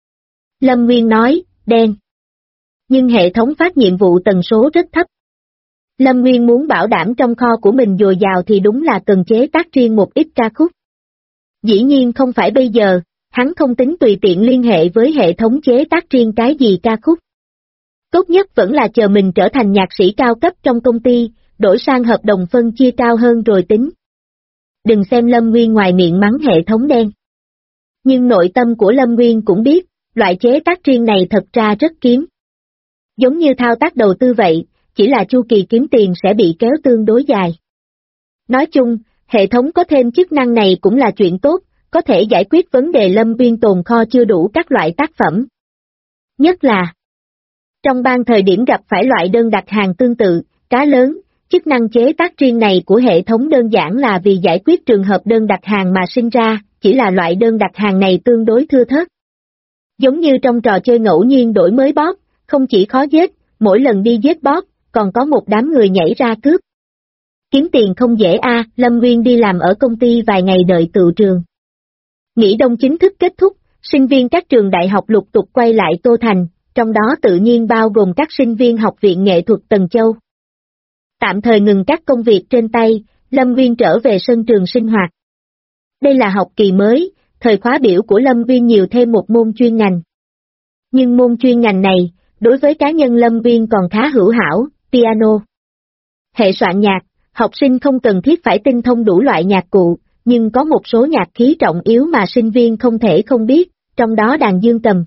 B: Lâm Nguyên nói, đen. Nhưng hệ thống phát nhiệm vụ tần số rất thấp. Lâm Nguyên muốn bảo đảm trong kho của mình dồi dào thì đúng là cần chế tác riêng một ít ca khúc. Dĩ nhiên không phải bây giờ, hắn không tính tùy tiện liên hệ với hệ thống chế tác riêng cái gì ca khúc. Tốt nhất vẫn là chờ mình trở thành nhạc sĩ cao cấp trong công ty, đổi sang hợp đồng phân chia cao hơn rồi tính. Đừng xem Lâm Nguyên ngoài miệng mắng hệ thống đen. Nhưng nội tâm của Lâm Nguyên cũng biết, loại chế tác riêng này thật ra rất kiếm. Giống như thao tác đầu tư vậy, chỉ là chu kỳ kiếm tiền sẽ bị kéo tương đối dài. Nói chung, hệ thống có thêm chức năng này cũng là chuyện tốt, có thể giải quyết vấn đề Lâm Nguyên tồn kho chưa đủ các loại tác phẩm. Nhất là, trong ban thời điểm gặp phải loại đơn đặt hàng tương tự, cá lớn, chức năng chế tác riêng này của hệ thống đơn giản là vì giải quyết trường hợp đơn đặt hàng mà sinh ra, chỉ là loại đơn đặt hàng này tương đối thưa thớt. Giống như trong trò chơi ngẫu nhiên đổi mới boss, không chỉ khó giết, mỗi lần đi giết boss, còn có một đám người nhảy ra cướp. Kiếm tiền không dễ Lâm Nguyên đi làm ở công ty vài ngày đợi tựu trường. Nghỉ đông chính thức kết thúc, sinh viên các trường đại học lục tục quay lại Tô Thành, trong đó tự nhiên bao gồm các sinh viên học viện nghệ thuật Tần Châu. Tạm thời ngừng các công việc trên tay, Lâm Nguyên trở về sân trường sinh hoạt. Đây là học kỳ mới, thời khóa biểu của Lâm Nguyên nhiều thêm một môn chuyên ngành. Nhưng môn chuyên ngành này, đối với cá nhân Lâm Nguyên còn khá hữu hảo, piano. Hệ soạn nhạc, học sinh không cần thiết phải tinh thông đủ loại nhạc cụ, nhưng có một số nhạc khí trọng yếu mà sinh viên không thể không biết, trong đó đàn dương cầm.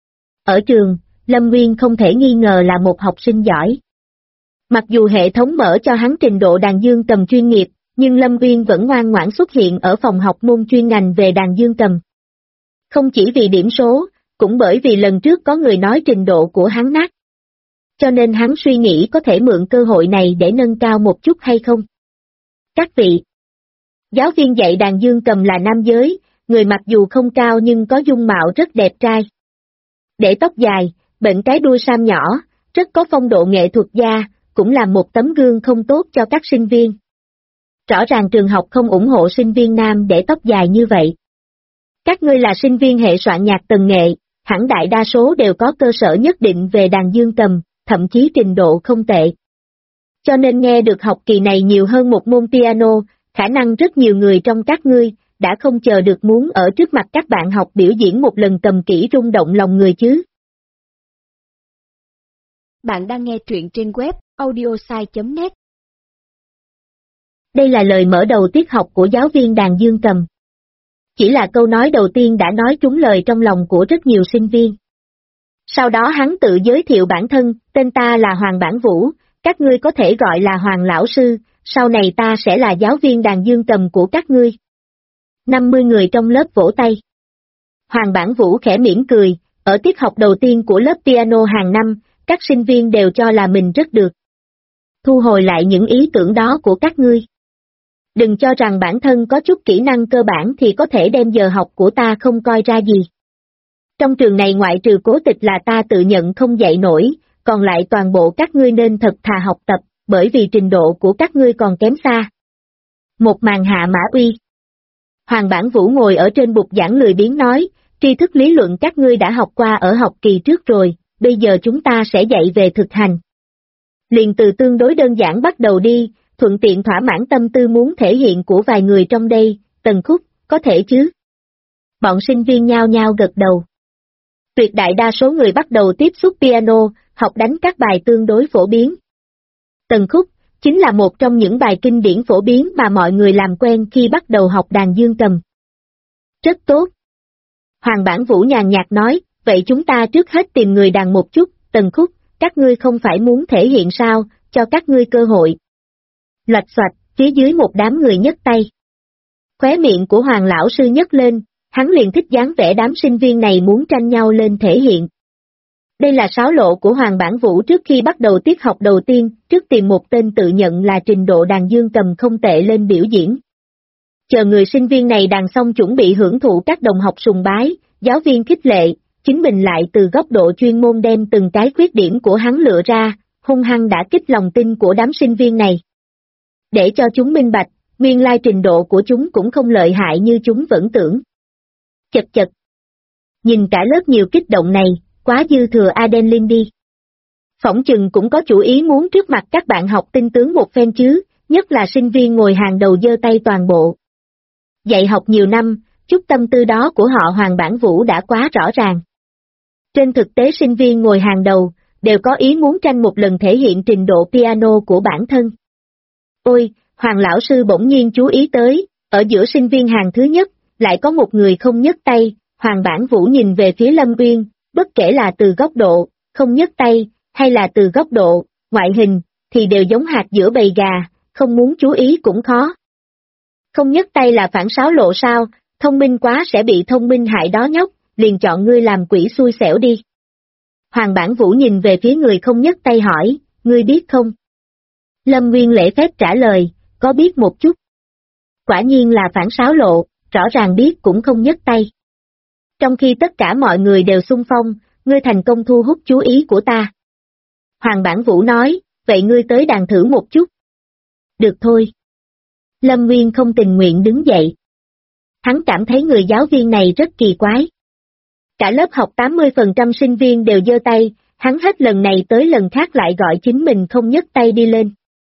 B: Ở trường, Lâm Nguyên không thể nghi ngờ là một học sinh giỏi. Mặc dù hệ thống mở cho hắn trình độ đàn dương cầm chuyên nghiệp, nhưng Lâm Nguyên vẫn ngoan ngoãn xuất hiện ở phòng học môn chuyên ngành về đàn dương cầm. Không chỉ vì điểm số, cũng bởi vì lần trước có người nói trình độ của hắn nát. Cho nên hắn suy nghĩ có thể mượn cơ hội này để nâng cao một chút hay không. Các vị, giáo viên dạy đàn dương cầm là nam giới, người mặc dù không cao nhưng có dung mạo rất đẹp trai. Để tóc dài, bệnh cái đuôi sam nhỏ, rất có phong độ nghệ thuật gia, cũng là một tấm gương không tốt cho các sinh viên. Rõ ràng trường học không ủng hộ sinh viên nam để tóc dài như vậy. Các ngươi là sinh viên hệ soạn nhạc tần nghệ, hẳn đại đa số đều có cơ sở nhất định về đàn dương cầm, thậm chí trình độ không tệ. Cho nên nghe được học kỳ này nhiều hơn một môn piano, khả năng rất nhiều người trong các ngươi đã không chờ được muốn ở trước mặt các bạn học biểu diễn một lần cầm kỹ rung động lòng người chứ.
A: Bạn đang nghe truyện trên web audiosai.net.
B: Đây là lời mở đầu tiết học của giáo viên đàn dương cầm. Chỉ là câu nói đầu tiên đã nói trúng lời trong lòng của rất nhiều sinh viên. Sau đó hắn tự giới thiệu bản thân, tên ta là Hoàng Bản Vũ, các ngươi có thể gọi là Hoàng Lão Sư, sau này ta sẽ là giáo viên đàn dương cầm của các ngươi. 50 người trong lớp vỗ tay. Hoàng Bản Vũ khẽ mỉm cười, ở tiết học đầu tiên của lớp piano hàng năm, các sinh viên đều cho là mình rất được. Thu hồi lại những ý tưởng đó của các ngươi. Đừng cho rằng bản thân có chút kỹ năng cơ bản thì có thể đem giờ học của ta không coi ra gì. Trong trường này ngoại trừ Cố Tịch là ta tự nhận không dạy nổi, còn lại toàn bộ các ngươi nên thật thà học tập, bởi vì trình độ của các ngươi còn kém xa. Một màn hạ mã uy. Hoàng Bản Vũ ngồi ở trên bục giảng lười biếng nói, tri thức lý luận các ngươi đã học qua ở học kỳ trước rồi, bây giờ chúng ta sẽ dạy về thực hành. Liền từ tương đối đơn giản bắt đầu đi, thuận tiện thỏa mãn tâm tư muốn thể hiện của vài người trong đây, Tần Khúc, có thể chứ? Bọn sinh viên nhao nhao gật đầu. Tuyệt đại đa số người bắt đầu tiếp xúc piano, học đánh các bài tương đối phổ biến. Tần Khúc, chính là một trong những bài kinh điển phổ biến mà mọi người làm quen khi bắt đầu học đàn dương cầm. Rất tốt. Hoàng Bản Vũ nhàn nhạt nói, vậy chúng ta trước hết tìm người đàn một chút, Tần Khúc, các ngươi không phải muốn thể hiện sao, cho các ngươi cơ hội. Loạch xoạch, phía dưới một đám người nhấc tay. Khóe miệng của Hoàng Lão Sư nhấc lên, hắn liền thích dáng vẻ đám sinh viên này muốn tranh nhau lên thể hiện. Đây là sáo lộ của Hoàng Bản Vũ trước khi bắt đầu tiết học đầu tiên, trước tìm một tên tự nhận là trình độ đàn dương cầm không tệ lên biểu diễn. Chờ người sinh viên này đàn xong chuẩn bị hưởng thụ các đồng học sùng bái, giáo viên khích lệ, chính mình lại từ góc độ chuyên môn đem từng cái khuyết điểm của hắn lựa ra, hung hăng đã kích lòng tin của đám sinh viên này. Để cho chúng minh bạch, nguyên lai trình độ của chúng cũng không lợi hại như chúng vẫn tưởng. Chật chật. Nhìn cả lớp nhiều kích động này, quá dư thừa adrenaline đi. Phỏng chừng cũng có chủ ý muốn trước mặt các bạn học tinh tướng một phen chứ, nhất là sinh viên ngồi hàng đầu giơ tay toàn bộ. Dạy học nhiều năm, chút tâm tư đó của họ Hoàng Bản Vũ đã quá rõ ràng. Trên thực tế sinh viên ngồi hàng đầu, đều có ý muốn tranh một lần thể hiện trình độ piano của bản thân. Ôi, Hoàng lão sư bỗng nhiên chú ý tới, ở giữa sinh viên hàng thứ nhất, lại có một người không nhấc tay, Hoàng Bản Vũ nhìn về phía Lâm Uyên, bất kể là từ góc độ, không nhấc tay, hay là từ góc độ, ngoại hình, thì đều giống hạt giữa bầy gà, không muốn chú ý cũng khó. Không nhấc tay là phản xáo lộ sao, thông minh quá sẽ bị thông minh hại đó nhóc, liền chọn ngươi làm quỷ xui xẻo đi. Hoàng Bản Vũ nhìn về phía người không nhấc tay hỏi, ngươi biết không? Lâm Nguyên lễ phép trả lời, có biết một chút. Quả nhiên là phản xáo lộ, rõ ràng biết cũng không nhấc tay. Trong khi tất cả mọi người đều xung phong, ngươi thành công thu hút chú ý của ta. Hoàng Bản Vũ nói, vậy ngươi tới đàn thử một chút. Được thôi. Lâm Nguyên không tình nguyện đứng dậy. Hắn cảm thấy người giáo viên này rất kỳ quái. Cả lớp học 80% sinh viên đều giơ tay, hắn hết lần này tới lần khác lại gọi chính mình không nhấc tay đi lên.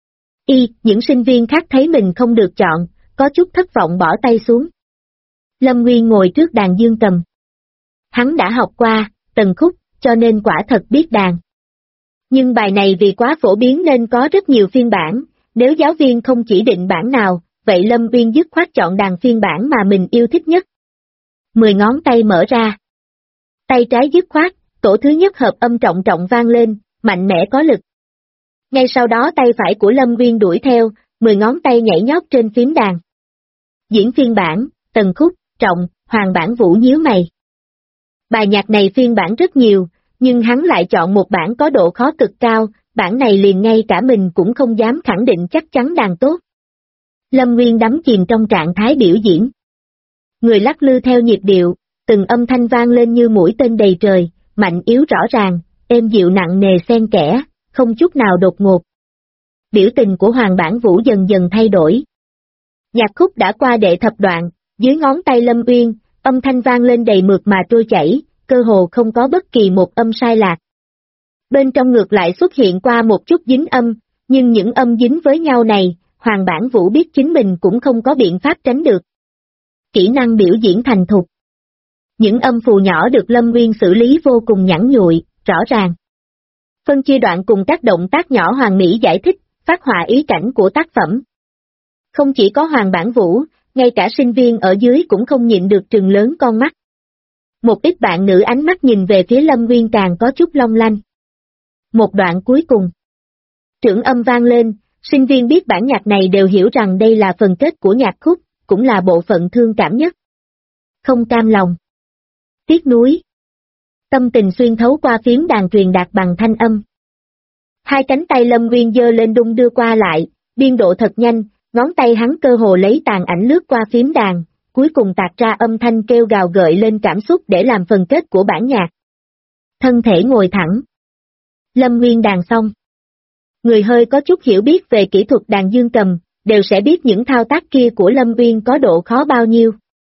B: Những sinh viên khác thấy mình không được chọn, có chút thất vọng bỏ tay xuống. Lâm Nguyên ngồi trước đàn dương cầm. Hắn đã học qua, tần khúc, cho nên quả thật biết đàn. Nhưng bài này vì quá phổ biến nên có rất nhiều phiên bản, nếu giáo viên không chỉ định bản nào, vậy Lâm Nguyên dứt khoát chọn đàn phiên bản mà mình yêu thích nhất. 10 ngón tay mở ra. Tay trái dứt khoát, tổ thứ nhất hợp âm trọng trọng vang lên, mạnh mẽ có lực. Ngay sau đó tay phải của Lâm Nguyên đuổi theo, 10 ngón tay nhảy nhót trên phím đàn. Diễn phiên bản, tần khúc, trọng, Hoàng Bản Vũ nhíu mày. Bài nhạc này phiên bản rất nhiều, nhưng hắn lại chọn một bản có độ khó cực cao, bản này liền ngay cả mình cũng không dám khẳng định chắc chắn đàn tốt. Lâm Nguyên đắm chìm trong trạng thái biểu diễn. Người lắc lư theo nhịp điệu, từng âm thanh vang lên như mũi tên đầy trời, mạnh yếu rõ ràng, êm dịu nặng nề xen kẽ, không chút nào đột ngột. Biểu tình của Hoàng Bản Vũ dần dần thay đổi. Nhạc khúc đã qua đệ thập đoạn, dưới ngón tay Lâm Uyên, âm thanh vang lên đầy mượt mà trôi chảy, cơ hồ không có bất kỳ một âm sai lạc. Bên trong ngược lại xuất hiện qua một chút dính âm, nhưng những âm dính với nhau này, Hoàng Bản Vũ biết chính mình cũng không có biện pháp tránh được. Kỹ năng biểu diễn thành thục. Những âm phù nhỏ được Lâm Nguyên xử lý vô cùng nhẵn nhụi, rõ ràng. Phân chia đoạn cùng các động tác nhỏ hoàn mỹ giải thích, phát họa ý cảnh của tác phẩm. Không chỉ có Hoàng Bản Vũ, ngay cả sinh viên ở dưới cũng không nhịn được trừng lớn con mắt. Một ít bạn nữ ánh mắt nhìn về phía Lâm Nguyên càng có chút long lanh. Một đoạn cuối cùng. Trưởng âm vang lên, sinh viên biết bản nhạc này đều hiểu rằng đây là phần kết của nhạc khúc, cũng là bộ phận thương cảm nhất. Không cam lòng. Tiếc nuối. Tâm tình xuyên thấu qua phím đàn truyền đạt bằng thanh âm. Hai cánh tay Lâm Nguyên giơ lên đung đưa qua lại, biên độ thật nhanh, ngón tay hắn cơ hồ lấy tàn ảnh lướt qua phím đàn, cuối cùng tạc ra âm thanh kêu gào gợi lên cảm xúc để làm phần kết của bản nhạc. Thân thể ngồi thẳng. Lâm Nguyên đàn xong. Người hơi có chút hiểu biết về kỹ thuật đàn dương cầm, đều sẽ biết những thao tác kia của Lâm Nguyên có độ khó bao nhiêu.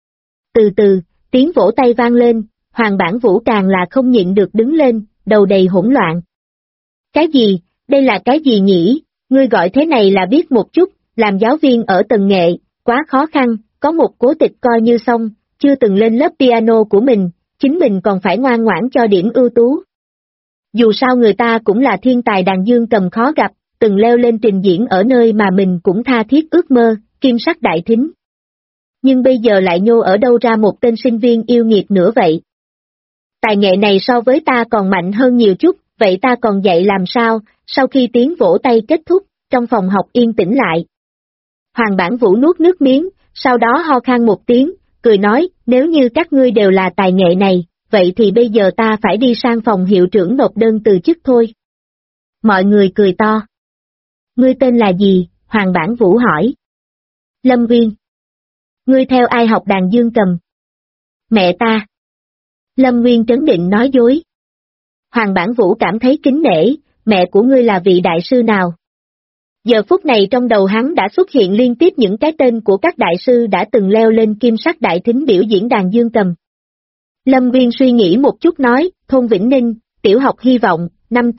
B: Từ từ, tiếng vỗ tay vang lên, Hoàng Bản Vũ càng là không nhịn được đứng lên, đầu đầy hỗn loạn. Cái gì, đây là cái gì nhỉ, ngươi gọi thế này là biết một chút, làm giáo viên ở tầng nghệ, quá khó khăn, có một cố tịch coi như xong, chưa từng lên lớp piano của mình, chính mình còn phải ngoan ngoãn cho điểm ưu tú. Dù sao người ta cũng là thiên tài đàn dương cầm khó gặp, từng leo lên trình diễn ở nơi mà mình cũng tha thiết ước mơ, kim sắc đại thính. Nhưng bây giờ lại nhô ở đâu ra một tên sinh viên yêu nghiệt nữa vậy? Tài nghệ này so với ta còn mạnh hơn nhiều chút, vậy ta còn dạy làm sao? Sau khi tiếng vỗ tay kết thúc, trong phòng học yên tĩnh lại. Hoàng Bản Vũ nuốt nước miếng, sau đó ho khan một tiếng, cười nói, nếu như các ngươi đều là tài nghệ này, vậy thì bây giờ ta phải đi sang phòng hiệu trưởng nộp đơn từ chức thôi. Mọi người cười to. Ngươi tên là gì? Hoàng Bản Vũ hỏi. Lâm Nguyên. Ngươi theo ai học đàn dương cầm? Mẹ ta. Lâm Nguyên trấn định nói dối. Hoàng Bản Vũ cảm thấy kính nể, mẹ của ngươi là vị đại sư nào? Giờ phút này trong đầu hắn đã xuất hiện liên tiếp những cái tên của các đại sư đã từng leo lên kim sắc đại thính biểu diễn đàn dương cầm. Lâm Nguyên suy nghĩ một chút nói, thôn Vĩnh Ninh, tiểu học Hy vọng, năm tư,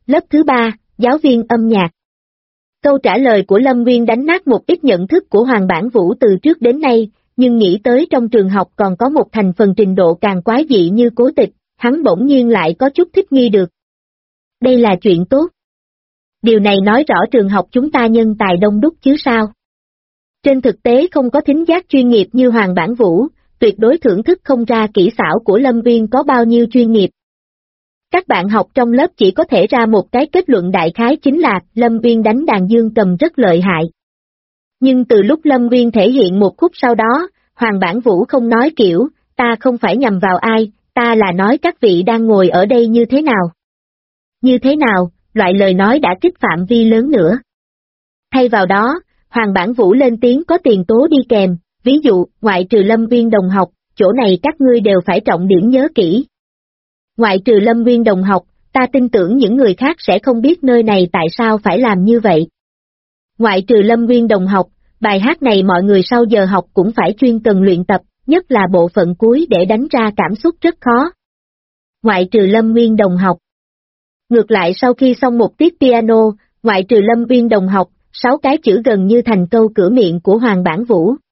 B: lớp thứ 3, giáo viên âm nhạc. Câu trả lời của Lâm Nguyên đánh nát một ít nhận thức của Hoàng Bản Vũ từ trước đến nay, nhưng nghĩ tới trong trường học còn có một thành phần trình độ càng quái dị như Cố Tịch, hắn bỗng nhiên lại có chút thích nghi được. Đây là chuyện tốt. Điều này nói rõ trường học chúng ta nhân tài đông đúc chứ sao. Trên thực tế không có thính giác chuyên nghiệp như Hoàng Bản Vũ, tuyệt đối thưởng thức không ra kỹ xảo của Lâm Nguyên có bao nhiêu chuyên nghiệp. Các bạn học trong lớp chỉ có thể ra một cái kết luận đại khái chính là Lâm Nguyên đánh đàn dương cầm rất lợi hại. Nhưng từ lúc Lâm Nguyên thể hiện một khúc sau đó, Hoàng Bản Vũ không nói kiểu, ta không phải nhằm vào ai, ta là nói các vị đang ngồi ở đây như thế nào. Như thế nào, loại lời nói đã kích phạm vi lớn nữa. Thay vào đó, Hoàng Bản Vũ lên tiếng có tiền tố đi kèm, ví dụ, ngoại trừ Lâm Nguyên đồng học, chỗ này các ngươi đều phải trọng điểm nhớ kỹ. Ngoại trừ Lâm Nguyên đồng học, ta tin tưởng những người khác sẽ không biết nơi này tại sao phải làm như vậy. Ngoại trừ Lâm Nguyên đồng học, bài hát này mọi người sau giờ học cũng phải chuyên cần luyện tập, nhất là bộ phận cuối để đánh ra cảm xúc rất khó. Ngoại trừ Lâm Nguyên đồng học. Ngược lại sau khi xong một tiết piano, ngoại trừ Lâm Nguyên đồng học, 6 cái chữ gần như thành câu cửa miệng của Hoàng Bản Vũ,